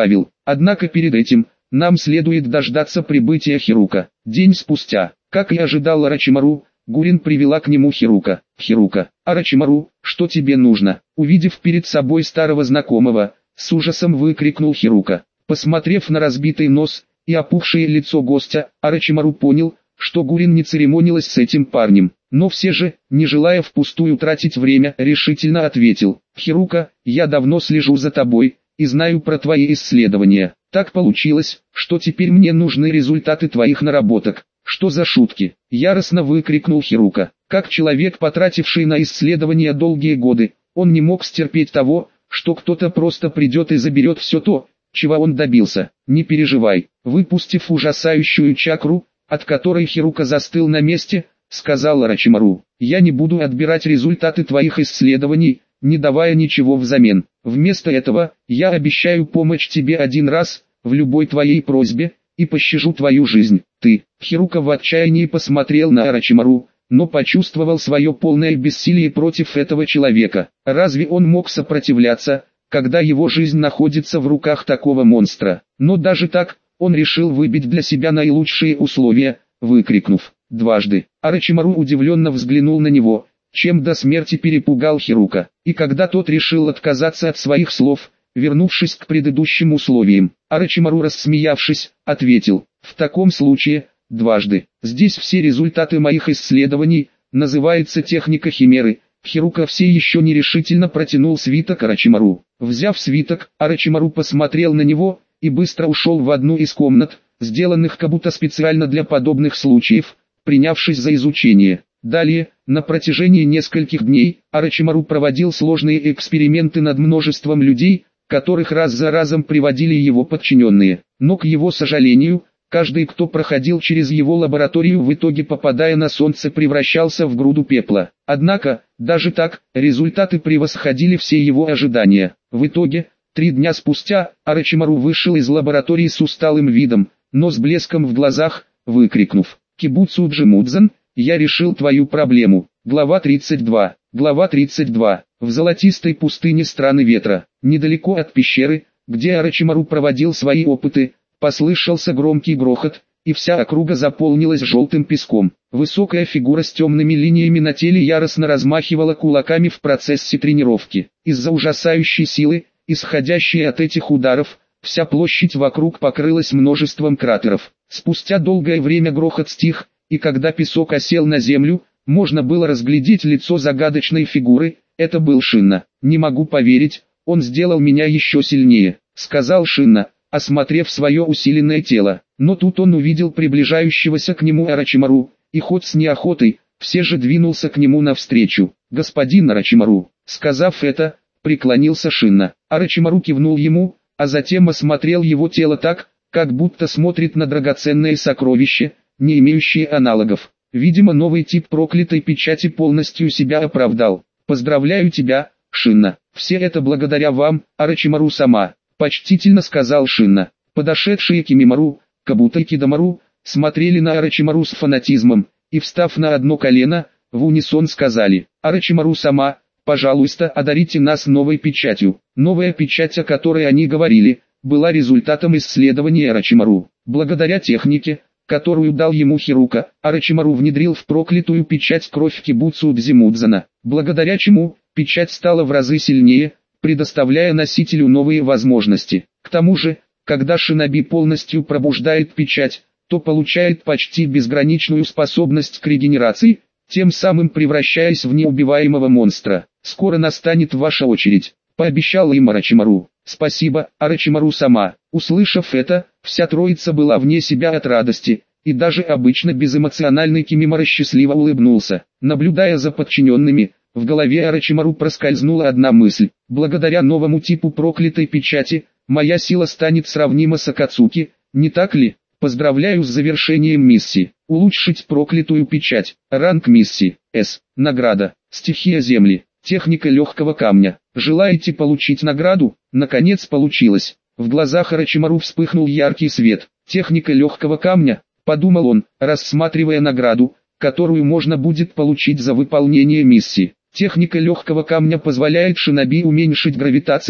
Speaker 1: Однако перед этим, нам следует дождаться прибытия Хирука. День спустя, как и ожидал Орочимару, Гурин привела к нему Хирука. «Хирука, Орочимару, что тебе нужно?» Увидев перед собой старого знакомого, с ужасом выкрикнул Хирука. Посмотрев на разбитый нос и опухшее лицо гостя, Орочимару понял, что Гурин не церемонилась с этим парнем. Но все же, не желая впустую тратить время, решительно ответил: «Хирука, я давно слежу за тобой и знаю про твои исследования. Так получилось, что теперь мне нужны результаты твоих наработок». «Что за шутки?» — яростно выкрикнул Хирука. Как человек, потративший на исследования долгие годы, он не мог стерпеть того, что кто-то просто придет и заберет все то, чего он добился. «Не переживай». Выпустив ужасающую чакру, от которой Хирука застыл на месте, сказал Орочимару: «Я не буду отбирать результаты твоих исследований, не давая ничего взамен. Вместо этого, я обещаю помочь тебе один раз, в любой твоей просьбе, и пощажу твою жизнь». «Ты». Хирука в отчаянии посмотрел на Орочимару, но почувствовал свое полное бессилие против этого человека. Разве он мог сопротивляться, когда его жизнь находится в руках такого монстра? Но даже так, он решил выбить для себя наилучшие условия, выкрикнув дважды. Орочимару удивленно взглянул на него, чем до смерти перепугал Хирука. И когда тот решил отказаться от своих слов, вернувшись к предыдущим условиям, Орочимару, рассмеявшись, ответил: «В таком случае, дважды. Здесь все результаты моих исследований, называется техника химеры». Хирука все еще нерешительно протянул свиток Орочимару. Взяв свиток, Орочимару посмотрел на него и быстро ушел в одну из комнат, сделанных как будто специально для подобных случаев, принявшись за изучение. Далее, на протяжении нескольких дней, Орочимару проводил сложные эксперименты над множеством людей, которых раз за разом приводили его подчиненные. Но, к его сожалению, каждый, кто проходил через его лабораторию, в итоге, попадая на солнце, превращался в груду пепла. Однако, даже так, результаты превосходили все его ожидания. В итоге, 3 дня спустя, Орочимару вышел из лаборатории с усталым видом, но с блеском в глазах, выкрикнув: «Кибуцу Джимудзан, я решил твою проблему». Глава 32. Глава 32. В золотистой пустыне страны ветра, недалеко от пещеры, где Орочимару проводил свои опыты, послышался громкий грохот, и вся округа заполнилась желтым песком. Высокая фигура с темными линиями на теле яростно размахивала кулаками в процессе тренировки. Из-за ужасающей силы, исходящей от этих ударов, вся площадь вокруг покрылась множеством кратеров. Спустя долгое время грохот стих, и когда песок осел на землю, можно было разглядеть лицо загадочной фигуры. Это был Шинна. «Не могу поверить, он сделал меня еще сильнее», — сказал Шинна, осмотрев свое усиленное тело. Но тут он увидел приближающегося к нему Орочимару, и хоть с неохотой, все же двинулся к нему навстречу. «Господин Орочимару», — сказав это, преклонился Шинна. Орочимару кивнул ему, а затем осмотрел его тело так, как будто смотрит на драгоценное сокровище, не имеющее аналогов. Видимо, новый тип проклятой печати полностью себя оправдал. «Поздравляю тебя, Шинна. Все это благодаря вам, Орочимару-сама», — почтительно сказал Шинна. Подошедшие Кимимару, Кабута и Кидамару смотрели на Орочимару с фанатизмом, и, встав на одно колено, в унисон сказали: «Орочимару-сама, пожалуйста, одарите нас новой печатью». Новая печать, о которой они говорили, была результатом исследования Орочимару. Благодаря технике, которую дал ему Хирука, Орочимару внедрил в проклятую печать кровь Кибуцу Дзимудзана, благодаря чему печать стала в разы сильнее, предоставляя носителю новые возможности. К тому же, когда шиноби полностью пробуждает печать, то получает почти безграничную способность к регенерации, тем самым превращаясь в неубиваемого монстра. «Скоро настанет ваша очередь», — пообещал им Орочимару. «Спасибо, Орочимару-сама». Услышав это, вся троица была вне себя от радости, и даже обычно безэмоциональный Кимимара счастливо улыбнулся. Наблюдая за подчиненными, в голове Орочимару проскользнула одна мысль: благодаря новому типу проклятой печати, моя сила станет сравнима с Акацуки, не так ли? Поздравляю с завершением миссии. Улучшить проклятую печать. Ранг миссии С. Награда: стихия земли. Техника легкого камня. Желаете получить награду? Наконец получилось. В глазах Орочимару вспыхнул яркий свет. Техника легкого камня, подумал он, рассматривая награду, которую можно будет получить за выполнение миссии. Техника легкого камня позволяет шиноби уменьшить гравитацию,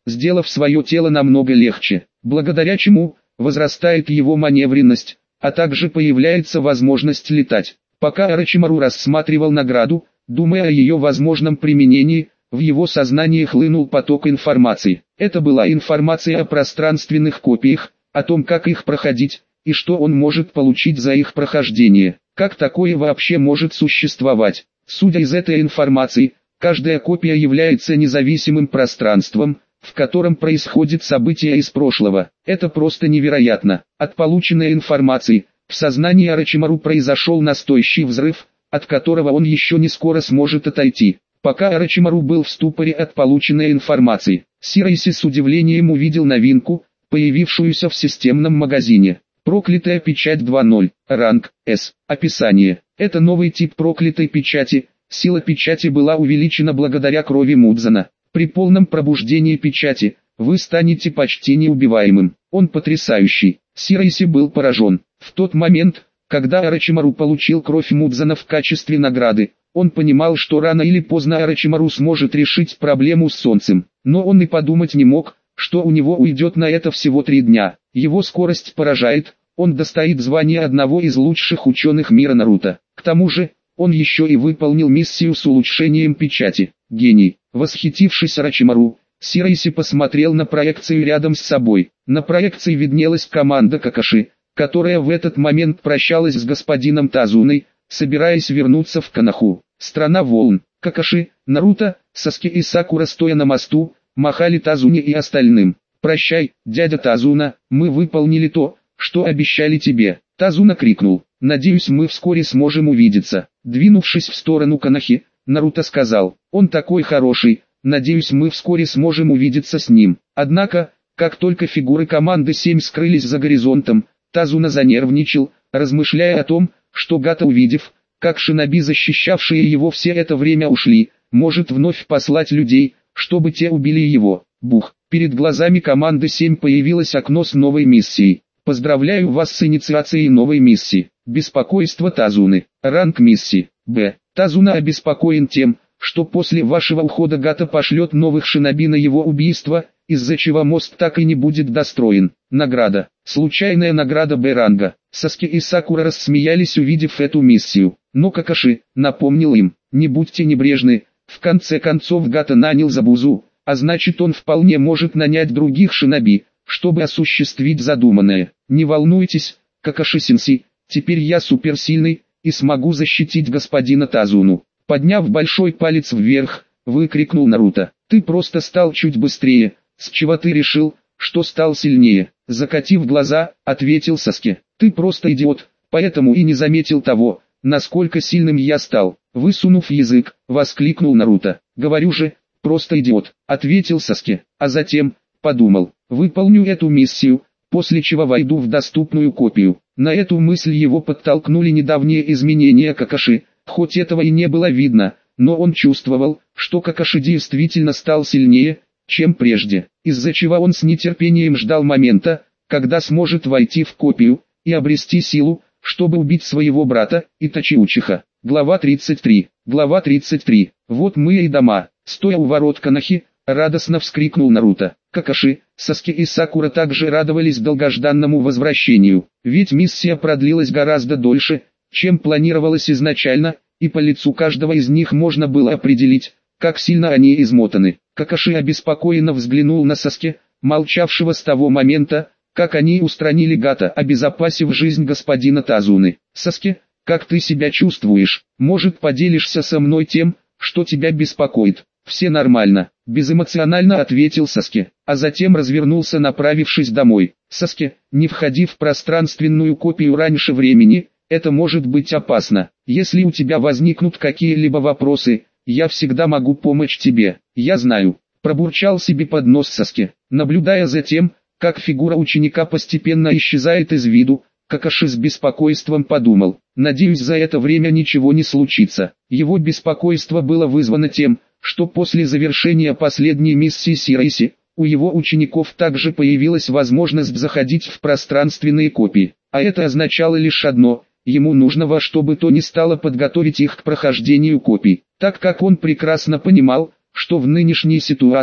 Speaker 1: сделав свое тело намного легче, благодаря чему возрастает его маневренность, а также появляется возможность летать. Пока Орочимару рассматривал награду, думая о ее возможном применении, в его сознание хлынул поток информации. Это была информация о пространственных копиях, о том, как их проходить, и что он может получить за их прохождение. Как такое вообще может существовать? Судя из этой информации, каждая копия является независимым пространством, в котором происходит событие из прошлого. Это просто невероятно. От полученной информации, в сознании Орочимару произошел настоящий взрыв, от которого он еще не скоро сможет отойти. Пока Орочимару был в ступоре от полученной информации, Сирайси с удивлением увидел новинку, появившуюся в системном магазине. Проклятая печать 2.0, ранг S. Описание. Это новый тип проклятой печати. Сила печати была увеличена благодаря крови Мудзана. При полном пробуждении печати, вы станете почти неубиваемым. Он потрясающий. Сирайси был поражен. В тот момент, когда Орочимару получил кровь Мудзана в качестве награды, он понимал, что рано или поздно Орочимару сможет решить проблему с солнцем. Но он и подумать не мог, что у него уйдет на это всего 3 дня. Его скорость поражает, он достоит звания одного из лучших ученых мира Наруто. К тому же, он еще и выполнил миссию с улучшением печати. Гений. Восхитившись Орочимару, Сирайси посмотрел на проекцию рядом с собой. На проекции виднелась команда Какаши, которая в этот момент прощалась с господином Тазуной, собираясь вернуться в Коноху. Страна волн. Какаши, Наруто, Саски и Сакура, стоя на мосту, махали Тазуне и остальным. «Прощай, дядя Тазуна, мы выполнили то, что обещали тебе». Тазуна крикнул: «Надеюсь, мы вскоре сможем увидеться». Двинувшись в сторону Конохи, Наруто сказал: «Он такой хороший, надеюсь, мы вскоре сможем увидеться с ним». Однако, как только фигуры команды 7 скрылись за горизонтом, Тазуна занервничал, размышляя о том, что Гата, увидев, как шиноби, защищавшие его все это время, ушли, может вновь послать людей, чтобы те убили его. Бух! Перед глазами команды 7 появилось окно с новой миссией. «Поздравляю вас с инициацией новой миссии. Беспокойство Тазуны. Ранг миссии Б. Тазуна обеспокоен тем, что после вашего ухода Гата пошлет новых шиноби на его убийство, из-за чего мост так и не будет достроен. Награда. Случайная награда Б-ранга». Саски и Сакура рассмеялись, увидев эту миссию. Но Какаши напомнил им: «Не будьте небрежны, в конце концов Гата нанял Забузу, а значит, он вполне может нанять других шиноби, чтобы осуществить задуманное. Не волнуйтесь, Какаши-сенсей, теперь я суперсильный и смогу защитить господина Тазуну». Подняв большой палец вверх, выкрикнул Наруто: «Ты просто стал чуть быстрее. С чего ты решил, что стал сильнее?» Закатив глаза, ответил Саски: «Ты просто идиот, поэтому и не заметил того, насколько сильным я стал». Высунув язык, воскликнул Наруто: «Говорю же, просто идиот», ответил Саски, а затем подумал: «Выполню эту миссию, после чего войду в доступную копию». На эту мысль его подтолкнули недавние изменения Какаши. Хоть этого и не было видно, но он чувствовал, что Какаши действительно стал сильнее, чем прежде, из-за чего он с нетерпением ждал момента, когда сможет войти в копию и обрести силу, чтобы убить своего брата, Итачи Учиха. Глава 33. Глава 33. «Вот мы и дома». Стоя у ворот Конохи, радостно вскрикнул Наруто. Какаши, Саски и Сакура также радовались долгожданному возвращению, ведь миссия продлилась гораздо дольше, чем планировалось изначально, и по лицу каждого из них можно было определить, как сильно они измотаны. Какаши обеспокоенно взглянул на Саски, молчавшего с того момента, как они устранили Гата, обезопасив жизнь господина Тазуны. «Саски, как ты себя чувствуешь? Может, поделишься со мной тем, что тебя беспокоит?» «Все нормально», — безэмоционально ответил Саски, а затем развернулся, направившись домой. «Саски, не входи в пространственную копию раньше времени, это может быть опасно. Если у тебя возникнут какие-либо вопросы, я всегда могу помочь тебе». «Я знаю», — пробурчал себе под нос Саски, наблюдая за тем, как фигура ученика постепенно исчезает из виду. Какаши с беспокойством подумал: «Надеюсь, за это время ничего не случится». Его беспокойство было вызвано тем, что после завершения последней миссии Сирайси, у его учеников также появилась возможность заходить в пространственные копии. А это означало лишь одно: ему нужно во что бы то ни стало подготовить их к прохождению копий. Так как он прекрасно понимал, что в нынешней ситуации,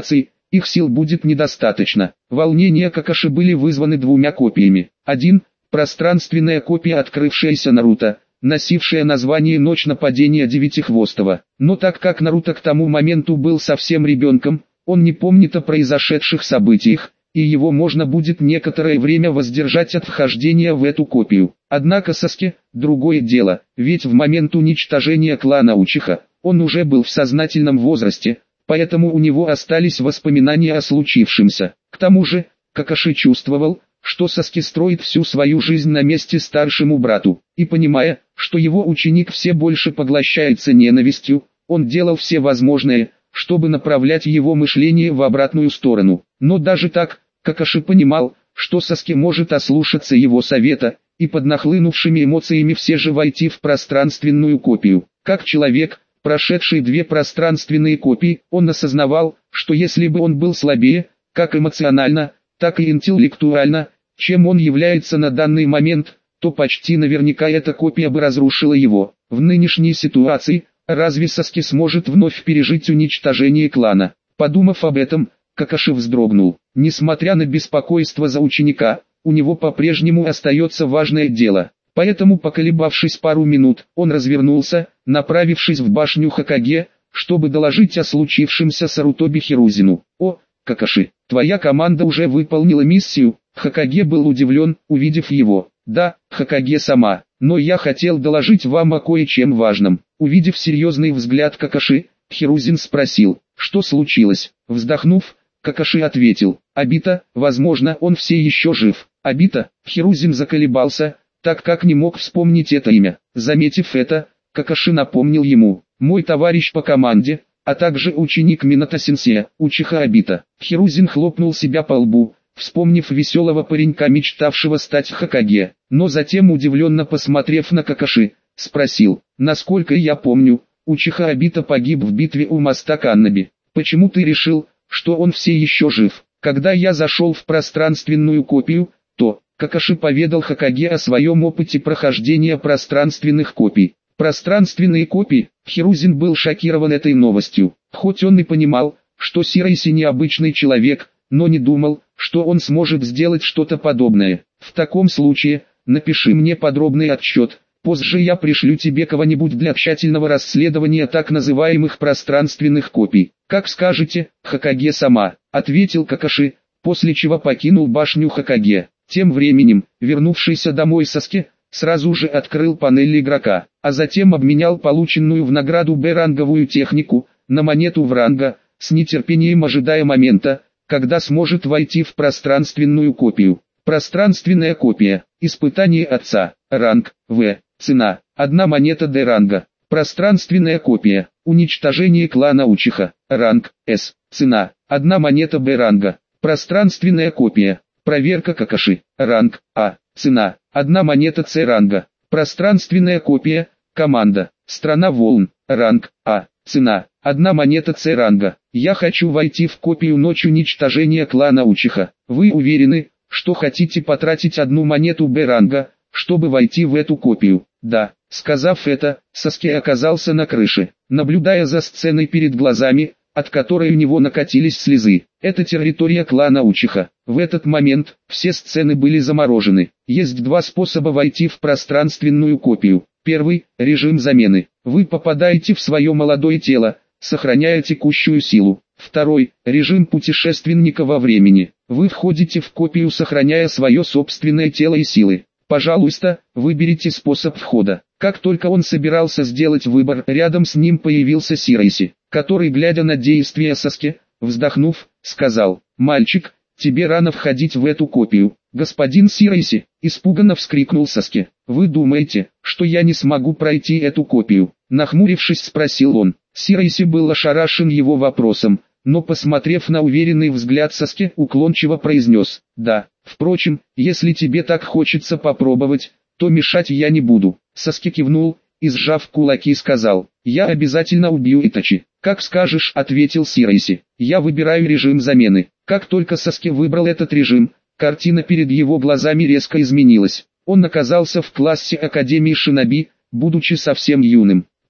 Speaker 1: их сил будет недостаточно. Волнения Какаши были вызваны двумя копиями. Один – пространственная копия, открывшаяся Наруто, носившая название «Ночь нападения Девятихвостого». Но так как Наруто к тому моменту был совсем ребенком, он не помнит о произошедших событиях, и его можно будет некоторое время воздержать от вхождения в эту копию. Однако Саске – другое дело, ведь в момент уничтожения клана Учиха, он уже был в сознательном возрасте, поэтому у него остались воспоминания о случившемся. К тому же, Какаши чувствовал, что Саске строит всю свою жизнь на месте старшему брату, и понимая, что его ученик все больше поглощается ненавистью, он делал все возможное, чтобы направлять его мышление в обратную сторону. Но даже так, Какаши понимал, что Саске может ослушаться его совета, и под нахлынувшими эмоциями все же войти в пространственную копию. Как человек, прошедший две пространственные копии, он осознавал, что если бы он был слабее, как эмоционально, так и интеллектуально, чем он является на данный момент, то почти наверняка эта копия бы разрушила его. В нынешней ситуации, разве Саске сможет вновь пережить уничтожение клана? Подумав об этом, Какаши вздрогнул. Несмотря на беспокойство за ученика, у него по-прежнему остается важное дело. Поэтому, поколебавшись пару минут, он развернулся, направившись в башню Хокаге, чтобы доложить о случившемся Сарутоби Хирузину. «О, Какаши, твоя команда уже выполнила миссию». Хокаге был удивлен, увидев его. «Да, Хокаге-сама, но я хотел доложить вам о кое-чем важном». Увидев серьезный взгляд Какаши, Хирузин спросил, что случилось. Вздохнув, Какаши ответил, «Обита, возможно, он все еще жив». «Обита?» Хирузин заколебался, так как не мог вспомнить это имя. Заметив это, Какаши напомнил ему, «Мой товарищ по команде, а также ученик Минато-сенсея, Учиха Обита». Хирузин хлопнул себя по лбу, вспомнив веселого паренька, мечтавшего стать Хокаге, но затем, удивленно посмотрев на Какаши, спросил, «Насколько я помню, Учиха Обита погиб в битве у моста Каннаби. Почему ты решил, что он все еще жив?» Когда я зашел в пространственную копию, то Какаши поведал Хокаге о своем опыте прохождения пространственных копий. Пространственные копии, Хирузин был шокирован этой новостью. Хоть он и понимал, что Сирайси необычный человек, но не думал, что он сможет сделать что-то подобное. «В таком случае, напиши мне подробный отчет, позже я пришлю тебе кого-нибудь для тщательного расследования так называемых пространственных копий». «Как скажете, Хокаге-сама», — ответил Какаши, после чего покинул башню Хокаге. Тем временем, вернувшийся домой Саске, сразу же открыл панель игрока, а затем обменял полученную в награду Б-ранговую технику на монету в ранга, с нетерпением ожидая момента, когда сможет войти в пространственную копию. Пространственная копия. Испытание отца. Ранг В. Цена 1 монета Д-ранга. Пространственная копия. Уничтожение клана Учиха. Ранг С. Цена 1 монета Б-ранга. Пространственная копия. Проверка Какаши. Ранг А. Цена 1 монета С-ранга. Пространственная копия. Команда. Страна волн. Ранг А. Цена 1 монета С-ранга. Я хочу войти в копию «Ночь уничтожения клана Учиха». Вы уверены, что хотите потратить 1 монету Б-ранга, чтобы войти в эту копию? Да. Сказав это, Саске оказался на крыше, наблюдая за сценой перед глазами, от которой у него накатились слезы. Это территория клана Учиха. В этот момент все сцены были заморожены. Есть два способа войти в пространственную копию. Первый – режим замены. Вы попадаете в свое молодое тело, сохраняя текущую силу. Второй – режим путешественника во времени. Вы входите в копию, сохраняя свое собственное тело и силы. Пожалуйста, выберите способ входа. Как только он собирался сделать выбор, рядом с ним появился Сирайси, который, глядя на действия Саске, вздохнув, сказал, «Мальчик, тебе рано входить в эту копию». «Господин Сирайси», испуганно вскрикнул Саске, «вы думаете, что я не смогу пройти эту копию?» Нахмурившись, спросил он. Сирайси был ошарашен его вопросом, но, посмотрев на уверенный взгляд Саске, уклончиво произнес, «Да, впрочем, если тебе так хочется попробовать, то мешать я не буду». Саске кивнул и, сжав кулаки, сказал, «Я обязательно убью Итачи». «Как скажешь», — ответил Сирайси, «я выбираю режим замены». Как только Саске выбрал этот режим, картина перед его глазами резко изменилась. Он оказался в классе Академии Шиноби, будучи совсем юным.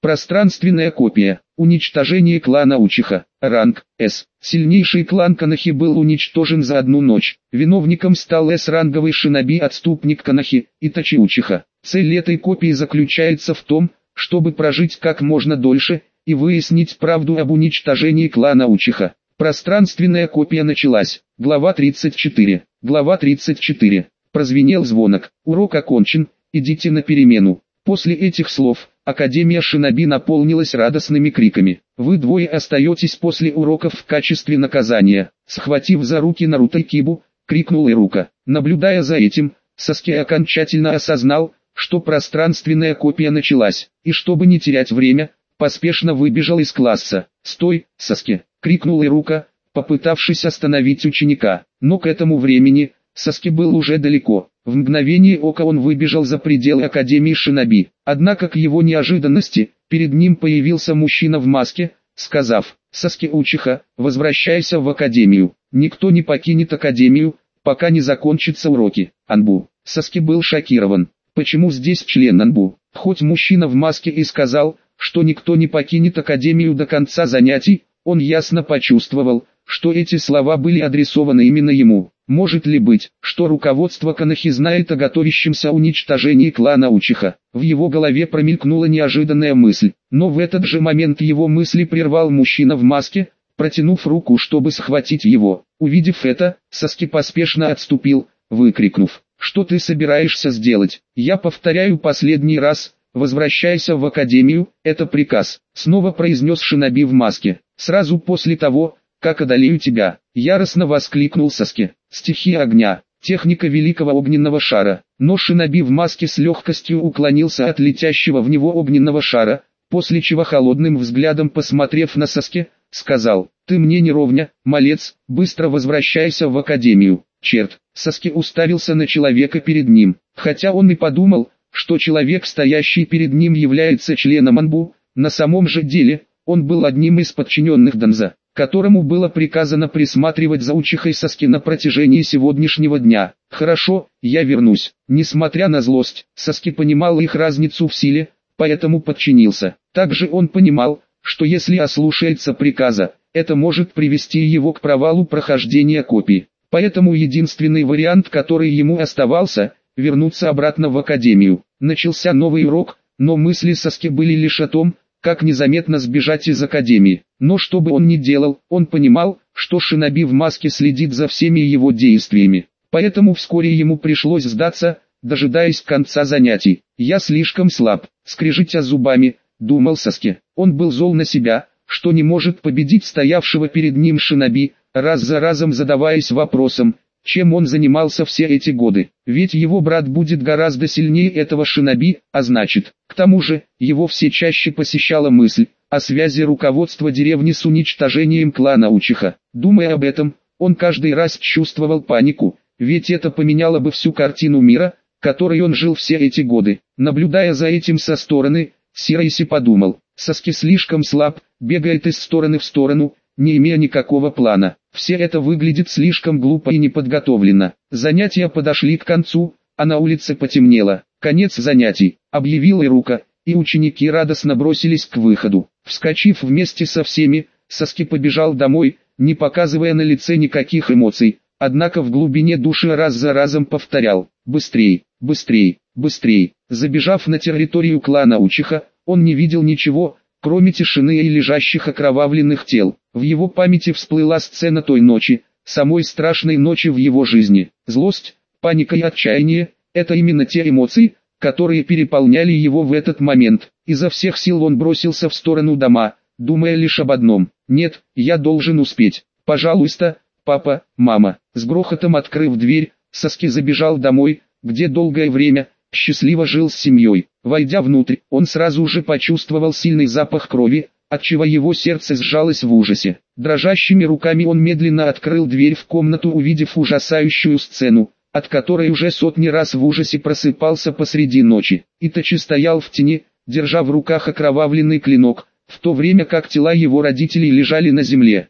Speaker 1: Пространственная копия. Уничтожение клана Учиха. Ранг С. Сильнейший клан Канахи был уничтожен за одну ночь. Виновником стал С-ранговый шиноби-отступник Канахи, Итачи Учиха. Цель этой копии заключается в том, чтобы прожить как можно дольше и выяснить правду об уничтожении клана Учиха. Пространственная копия началась. Глава 34. Глава 34. Прозвенел звонок. Урок окончен, идите на перемену. После этих слов Академия Шиноби наполнилась радостными криками. Вы двое остаетесь после уроков в качестве наказания. Схватив за руки Наруто и Кибу, крикнул Ирука. Наблюдая за этим, Саски окончательно осознал, что пространственная копия началась, и чтобы не терять время, поспешно выбежал из класса. «Стой, Саски!» — крикнул Ирука, попытавшись остановить ученика. Но к этому времени Саски был уже далеко. В мгновение ока он выбежал за пределы Академии Шиноби. Однако к его неожиданности, перед ним появился мужчина в маске, сказав: «Саски Учиха, возвращайся в Академию. Никто не покинет Академию, пока не закончатся уроки». Анбу. Саски был шокирован. Почему здесь член Анбу? Хоть мужчина в маске и сказал, что никто не покинет Академию до конца занятий, он ясно почувствовал, что эти слова были адресованы именно ему. Может ли быть, что руководство Канахи знает о готовящемся уничтожении клана Учиха? В его голове промелькнула неожиданная мысль, но в этот же момент его мысли прервал мужчина в маске, протянув руку, чтобы схватить его. Увидев это, Саски поспешно отступил, выкрикнув: «Что ты собираешься сделать? Я повторяю последний раз, возвращайся в Академию, это приказ», снова произнес шиноби в маске. «Сразу после того, как одолею тебя», яростно воскликнул Саски. Стихия огня, техника великого огненного шара. Но шиноби в маске с легкостью уклонился от летящего в него огненного шара, после чего холодным взглядом посмотрев на Саски, сказал: «Ты мне не ровня, малец, быстро возвращайся в Академию». Черт, Саски уставился на человека перед ним. Хотя он и подумал, что человек, стоящий перед ним, является членом Анбу, на самом же деле, он был одним из подчиненных Данза, которому было приказано присматривать за Учихой Саски на протяжении сегодняшнего дня. «Хорошо, я вернусь». Несмотря на злость, Саски понимал их разницу в силе, поэтому подчинился. Также он понимал, что если ослушается приказа, это может привести его к провалу прохождения копий. Поэтому единственный вариант, который ему оставался, вернуться обратно в Академию. Начался новый урок, но мысли Саски были лишь о том, как незаметно сбежать из Академии. Но что бы он ни делал, он понимал, что шиноби в маске следит за всеми его действиями. Поэтому вскоре ему пришлось сдаться, дожидаясь конца занятий. «Я слишком слаб», скрежетя зубами, думал Саски. Он был зол на себя, что не может победить стоявшего перед ним шиноби, раз за разом задаваясь вопросом, чем он занимался все эти годы. Ведь его брат будет гораздо сильнее этого шиноби, а значит, к тому же, его все чаще посещала мысль о связи руководства деревни с уничтожением клана Учиха. Думая об этом, он каждый раз чувствовал панику, ведь это поменяло бы всю картину мира, которой он жил все эти годы. Наблюдая за этим со стороны, Сирайси подумал: Саски слишком слаб, бегает из стороны в сторону, не имея никакого плана. Все это выглядит слишком глупо и неподготовленно. Занятия подошли к концу, а на улице потемнело. «Конец занятий», — объявил Ирука, и ученики радостно бросились к выходу. Вскочив вместе со всеми, Саски побежал домой, не показывая на лице никаких эмоций, однако в глубине души раз за разом повторял: «Быстрей, быстрей, быстрей». Забежав на территорию клана Учиха, он не видел ничего, кроме тишины и лежащих окровавленных тел. В его памяти всплыла сцена той ночи, самой страшной ночи в его жизни. Злость, паника и отчаяние – это именно те эмоции, которые переполняли его в этот момент. Изо всех сил он бросился в сторону дома, думая лишь об одном: «Нет, я должен успеть. Пожалуйста, папа, мама». С грохотом открыв дверь, Саски забежал домой, где долгое время счастливо жил с семьей. Войдя внутрь, он сразу же почувствовал сильный запах крови, отчего его сердце сжалось в ужасе. Дрожащими руками он медленно открыл дверь в комнату, увидев ужасающую сцену, от которой уже сотни раз в ужасе просыпался посреди ночи. Итачи стоял в тени, держа в руках окровавленный клинок, в то время как тела его родителей лежали на земле.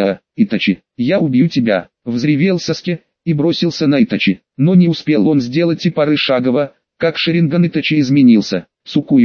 Speaker 1: Итачи, я убью тебя!» — взревел Саски и бросился на Итачи. Но не успел он сделать и пары шагов, как Шаринган Итачи изменился. «Цукуйоми,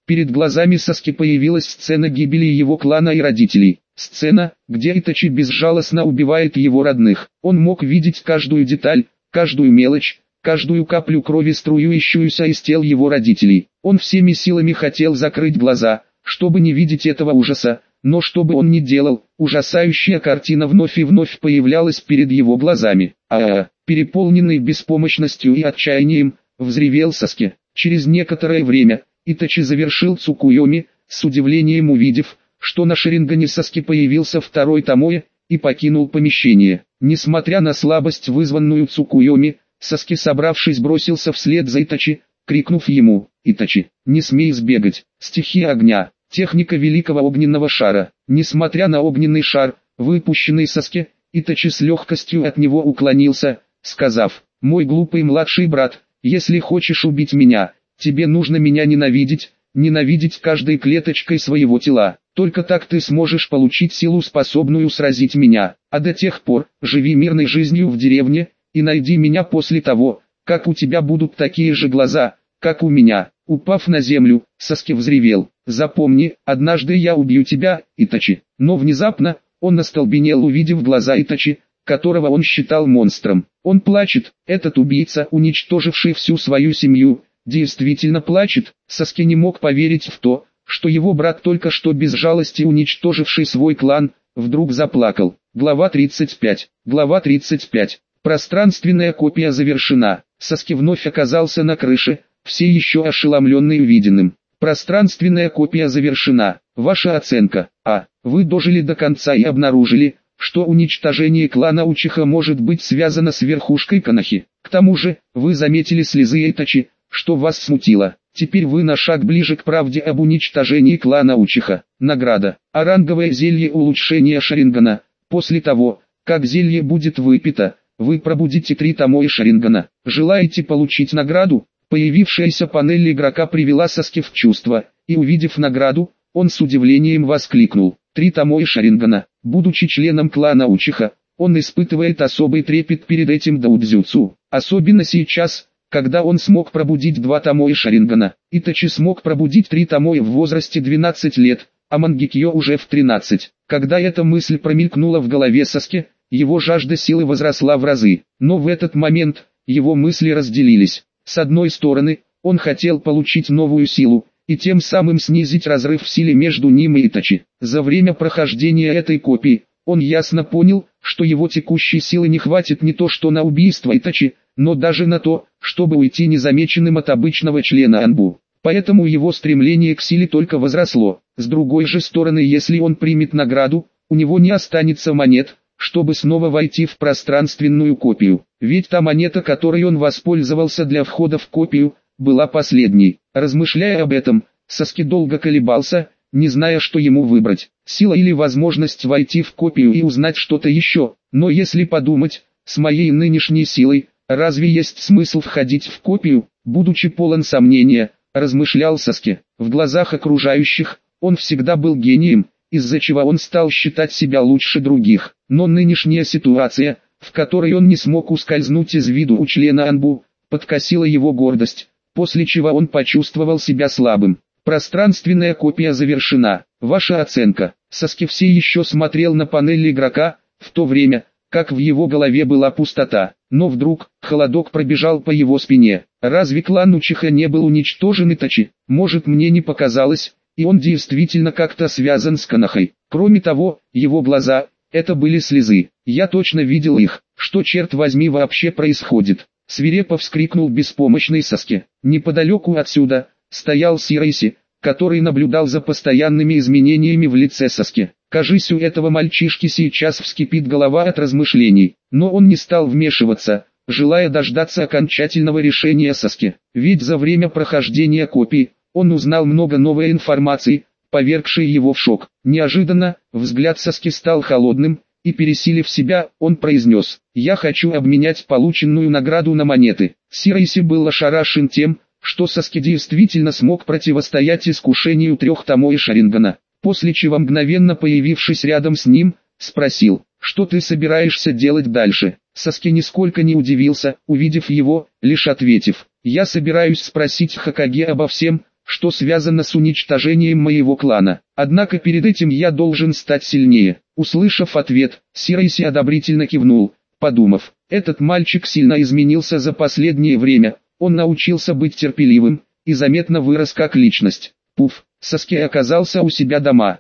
Speaker 1: Перед глазами Саски появилась сцена гибели его клана и родителей. Сцена, где Итачи безжалостно убивает его родных. Он мог видеть каждую деталь, каждую мелочь, каждую каплю крови, струющуюся из тел его родителей. Он всеми силами хотел закрыть глаза, чтобы не видеть этого ужаса, но что бы он ни делал, ужасающая картина вновь и вновь появлялась перед его глазами. Переполненный беспомощностью и отчаянием, взревел Саски. Через некоторое время Итачи завершил Цукуйоми, с удивлением увидев, что на Шарингане Саски появился второй Томоэ, и покинул помещение. Несмотря на слабость, вызванную Цукуйоми, Саски, собравшись, бросился вслед за Итачи, крикнув ему: «Итачи, не смей сбегать! Стихия огня, техника великого огненного шара!» Несмотря на огненный шар, выпущенный Саски, Итачи с легкостью от него уклонился, сказав: «Мой глупый младший брат, если хочешь убить меня, тебе нужно меня ненавидеть, ненавидеть каждой клеточкой своего тела. Только так ты сможешь получить силу, способную сразить меня. А до тех пор, живи мирной жизнью в деревне, и найди меня после того, как у тебя будут такие же глаза, как у меня». Упав на землю, Саски взревел: «Запомни, однажды я убью тебя, Итачи». Но внезапно, он остолбенел, увидев глаза Итачи, которого он считал монстром. Он плачет, этот убийца, уничтоживший всю свою семью, действительно плачет. Саски не мог поверить в то, что его брат, только что без жалости уничтоживший свой клан, вдруг заплакал. Глава 35. Глава 35. Пространственная копия завершена. Саски вновь оказался на крыше, все еще ошеломленный увиденным. Пространственная копия завершена. Ваша оценка. Вы дожили до конца и обнаружили, что уничтожение клана Учиха может быть связано с верхушкой Конохи. К тому же, вы заметили слезы Итачи, что вас смутило. Теперь вы на шаг ближе к правде об уничтожении клана Учиха. Награда. Оранговое зелье улучшения Шарингана. После того, как зелье будет выпито, вы пробудите 3 Томоэ Шарингана. Желаете получить награду? Появившаяся панель игрока привела Саски в чувство, и увидев награду, он с удивлением воскликнул: 3 Томоэ Шарингана. Будучи членом клана Учиха, он испытывает особый трепет перед этим даудзюцу. Особенно сейчас, когда он смог пробудить 2 Томоэ Шарингана. Итачи смог пробудить 3 Томоэ в возрасте 12 лет, а Мангекьё уже в 13. Когда эта мысль промелькнула в голове Саски, его жажда силы возросла в разы. Но в этот момент, его мысли разделились. С одной стороны, он хотел получить новую силу, и тем самым снизить разрыв в силе между ним и Итачи. За время прохождения этой копии, он ясно понял, что его текущей силы не хватит не то что на убийство Итачи, но даже на то, чтобы уйти незамеченным от обычного члена Анбу. Поэтому его стремление к силе только возросло. С другой же стороны, если он примет награду, у него не останется монет, чтобы снова войти в пространственную копию. Ведь та монета, которой он воспользовался для входа в копию, была последней. Размышляя об этом, Саски долго колебался, не зная, что ему выбрать: сила или возможность войти в копию и узнать что-то еще. Но если подумать, с моей нынешней силой, разве есть смысл входить в копию? Будучи полон сомнения, размышлял Саски. В глазах окружающих, он всегда был гением, из-за чего он стал считать себя лучше других. Но нынешняя ситуация, в которой он не смог ускользнуть из виду у члена Анбу, подкосила его гордость, после чего он почувствовал себя слабым. Пространственная копия завершена. Ваша оценка. Саски все еще смотрел на панель игрока, в то время, как в его голове была пустота. Но вдруг, холодок пробежал по его спине. Разве клан Учиха не был уничтожен Итачи? Может, мне не показалось, и он действительно как-то связан с Конохой. Кроме того, его глаза, это были слезы. Я точно видел их. Что, черт возьми, вообще происходит? Свирепо вскрикнул беспомощный Саски. Неподалеку отсюда стоял Сирайси, который наблюдал за постоянными изменениями в лице Саски. Кажись, у этого мальчишки сейчас вскипит голова от размышлений. Но он не стал вмешиваться, желая дождаться окончательного решения Саски. Ведь за время прохождения копий, он узнал много новой информации, повергшей его в шок. Неожиданно, взгляд Саски стал холодным, и пересилив себя, он произнес: «Я хочу обменять полученную награду на монеты». Сирайси был ошарашен тем, что Саски действительно смог противостоять искушению 3 Томоэ Шарингана, после чего, мгновенно появившись рядом с ним, спросил: «Что ты собираешься делать дальше?» Саски нисколько не удивился, увидев его, лишь ответив: «Я собираюсь спросить Хокаге обо всем, что связано с уничтожением моего клана. Однако перед этим я должен стать сильнее. Услышав ответ, Сирайси одобрительно кивнул, подумав, этот мальчик сильно изменился за последнее время, он научился быть терпеливым и заметно вырос как личность. Пуф, Саске оказался у себя дома.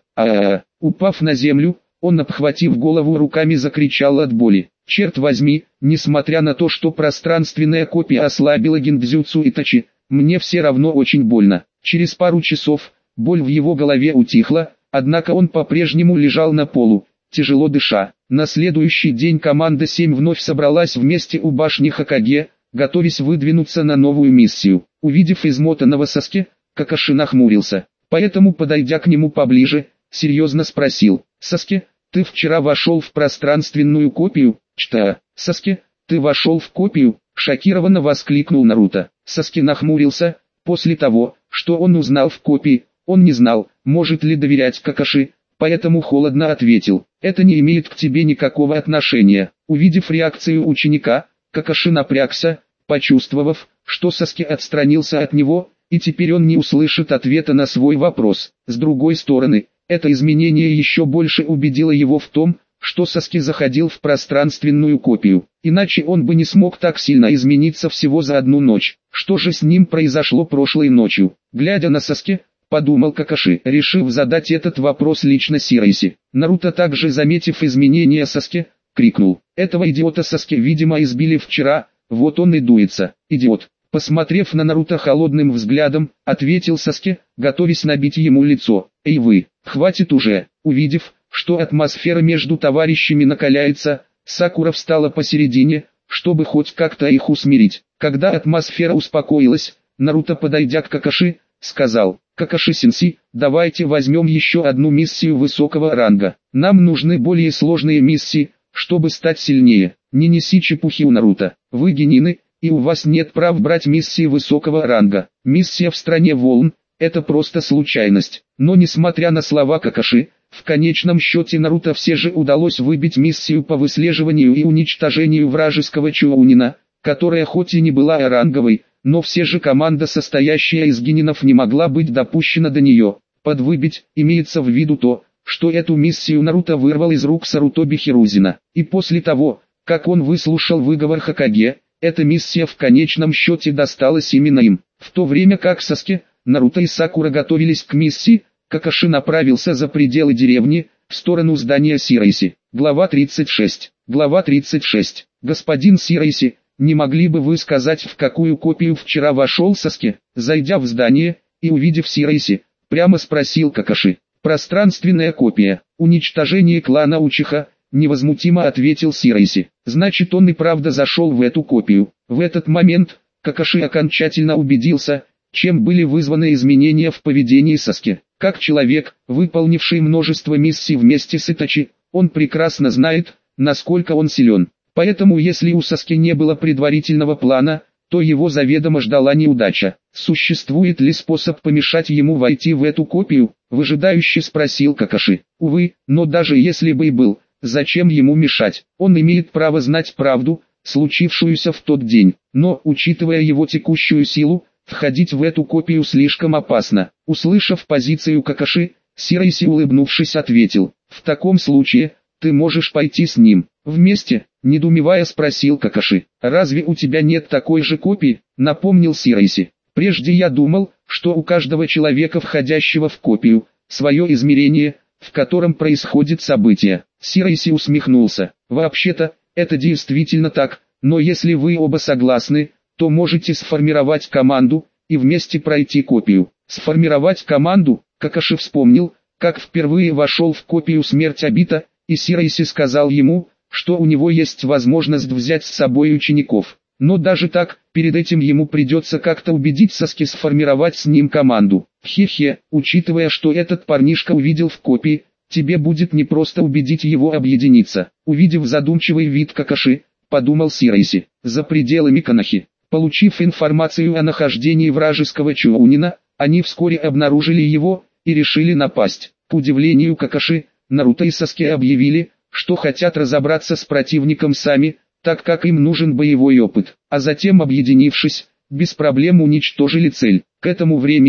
Speaker 1: Упав на землю, он, обхватив голову руками, закричал от боли. Черт возьми, несмотря на то, что пространственная копия ослабила гиндзюцу Итачи, мне все равно очень больно. Через пару часов, боль в его голове утихла, однако он по-прежнему лежал на полу, тяжело дыша. На следующий день команда 7 вновь собралась вместе у башни Хокаге, готовясь выдвинуться на новую миссию. Увидев измотанного Саске, Какаши нахмурился, поэтому, подойдя к нему поближе, серьезно спросил: «Саске, ты вчера вошел в пространственную копию?» «Что? Саске, ты вошел в копию?» — шокированно воскликнул Наруто. Саске нахмурился. После того, что он узнал в копии, он не знал, может ли доверять Какаши, поэтому холодно ответил: «Это не имеет к тебе никакого отношения». Увидев реакцию ученика, Какаши напрягся, почувствовав, что Саске отстранился от него, и теперь он не услышит ответа на свой вопрос. С другой стороны, это изменение еще больше убедило его в том, что Саске заходил в пространственную копию, иначе он бы не смог так сильно измениться всего за одну ночь. Что же с ним произошло прошлой ночью? Глядя на Саске, подумал Какаши, решив задать этот вопрос лично Сирайси. Наруто, также заметив изменения Саске, крикнул: «Этого идиота Саске, видимо, избили вчера, вот он и дуется». «Идиот!» Посмотрев на Наруто холодным взглядом, ответил Саске, готовясь набить ему лицо. «Эй вы, хватит уже!» Увидев, что атмосфера между товарищами накаляется, Сакура встала посередине, чтобы хоть как-то их усмирить. Когда атмосфера успокоилась, Наруто, подойдя к Какаши, сказал: «Какаши-сенсей, давайте возьмем еще одну миссию высокого ранга. Нам нужны более сложные миссии, чтобы стать сильнее. Не неси чепухи у Наруто. Вы генины, и у вас нет прав брать миссии высокого ранга. Миссия в стране волн – это просто случайность». Но несмотря на слова Какаши, в конечном счете Наруто все же удалось выбить миссию по выслеживанию и уничтожению вражеского Чуунина, которая хоть и не была ранговой, но все же команда, состоящая из генинов, не могла быть допущена до нее. Под «выбить» имеется в виду то, что эту миссию Наруто вырвал из рук Сарутоби Хирузина. И после того, как он выслушал выговор Хокаге, эта миссия в конечном счете досталась именно им. В то время как Саске, Наруто и Сакура готовились к миссии, Какаши направился за пределы деревни, в сторону здания Сирайси. Глава 36. Глава 36. «Господин Сирайси, не могли бы вы сказать, в какую копию вчера вошел Саске?» Зайдя в здание и увидев Сирайси, прямо спросил Какаши. «Пространственная копия. Уничтожение клана Учиха», — невозмутимо ответил Сирайси. «Значит, он и правда зашел в эту копию». В этот момент Какаши окончательно убедился, чем были вызваны изменения в поведении Саске. Как человек, выполнивший множество миссий вместе с Итачи, он прекрасно знает, насколько он силен. Поэтому если у Саске не было предварительного плана, то его заведомо ждала неудача. «Существует ли способ помешать ему войти в эту копию?» — выжидающе спросил Какаши. «Увы, но даже если бы и был, зачем ему мешать? Он имеет право знать правду, случившуюся в тот день. Но, учитывая его текущую силу, входить в эту копию слишком опасно». Услышав позицию Какаши, Сирайси, улыбнувшись, ответил: «В таком случае, ты можешь пойти с ним. Вместе?» — недоумевая спросил Какаши. «Разве у тебя нет такой же копии?» — напомнил Сирайси. «Прежде я думал, что у каждого человека, входящего в копию, свое измерение, в котором происходит событие». Сирайси усмехнулся. «Вообще-то, это действительно так, но если вы оба согласны, то можете сформировать команду и вместе пройти копию». Сформировать команду? Какаши вспомнил, как впервые вошел в копию «Смерть Обита», и Сирайси сказал ему, что у него есть возможность взять с собой учеников. Но даже так, перед этим ему придется как-то убедить Саске сформировать с ним команду. Хе-хе, учитывая, что этот парнишка увидел в копии, тебе будет непросто убедить его объединиться. Увидев задумчивый вид Какаши, подумал Сирайси. За пределами Конохи, получив информацию о нахождении вражеского Чуунина, они вскоре обнаружили его и решили напасть. К удивлению Какаши, Наруто и Саске объявили, что хотят разобраться с противником сами, так как им нужен боевой опыт, а затем, объединившись, без проблем уничтожили цель. К этому времени,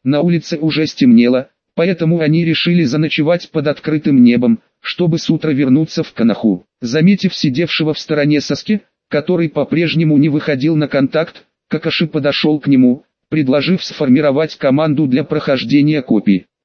Speaker 1: На улице уже стемнело, поэтому они решили заночевать под открытым небом, чтобы с утра вернуться в Коноху. Заметив сидевшего в стороне Саски, который по-прежнему не выходил на контакт, Какаши подошел к нему, предложив сформировать команду для прохождения копий.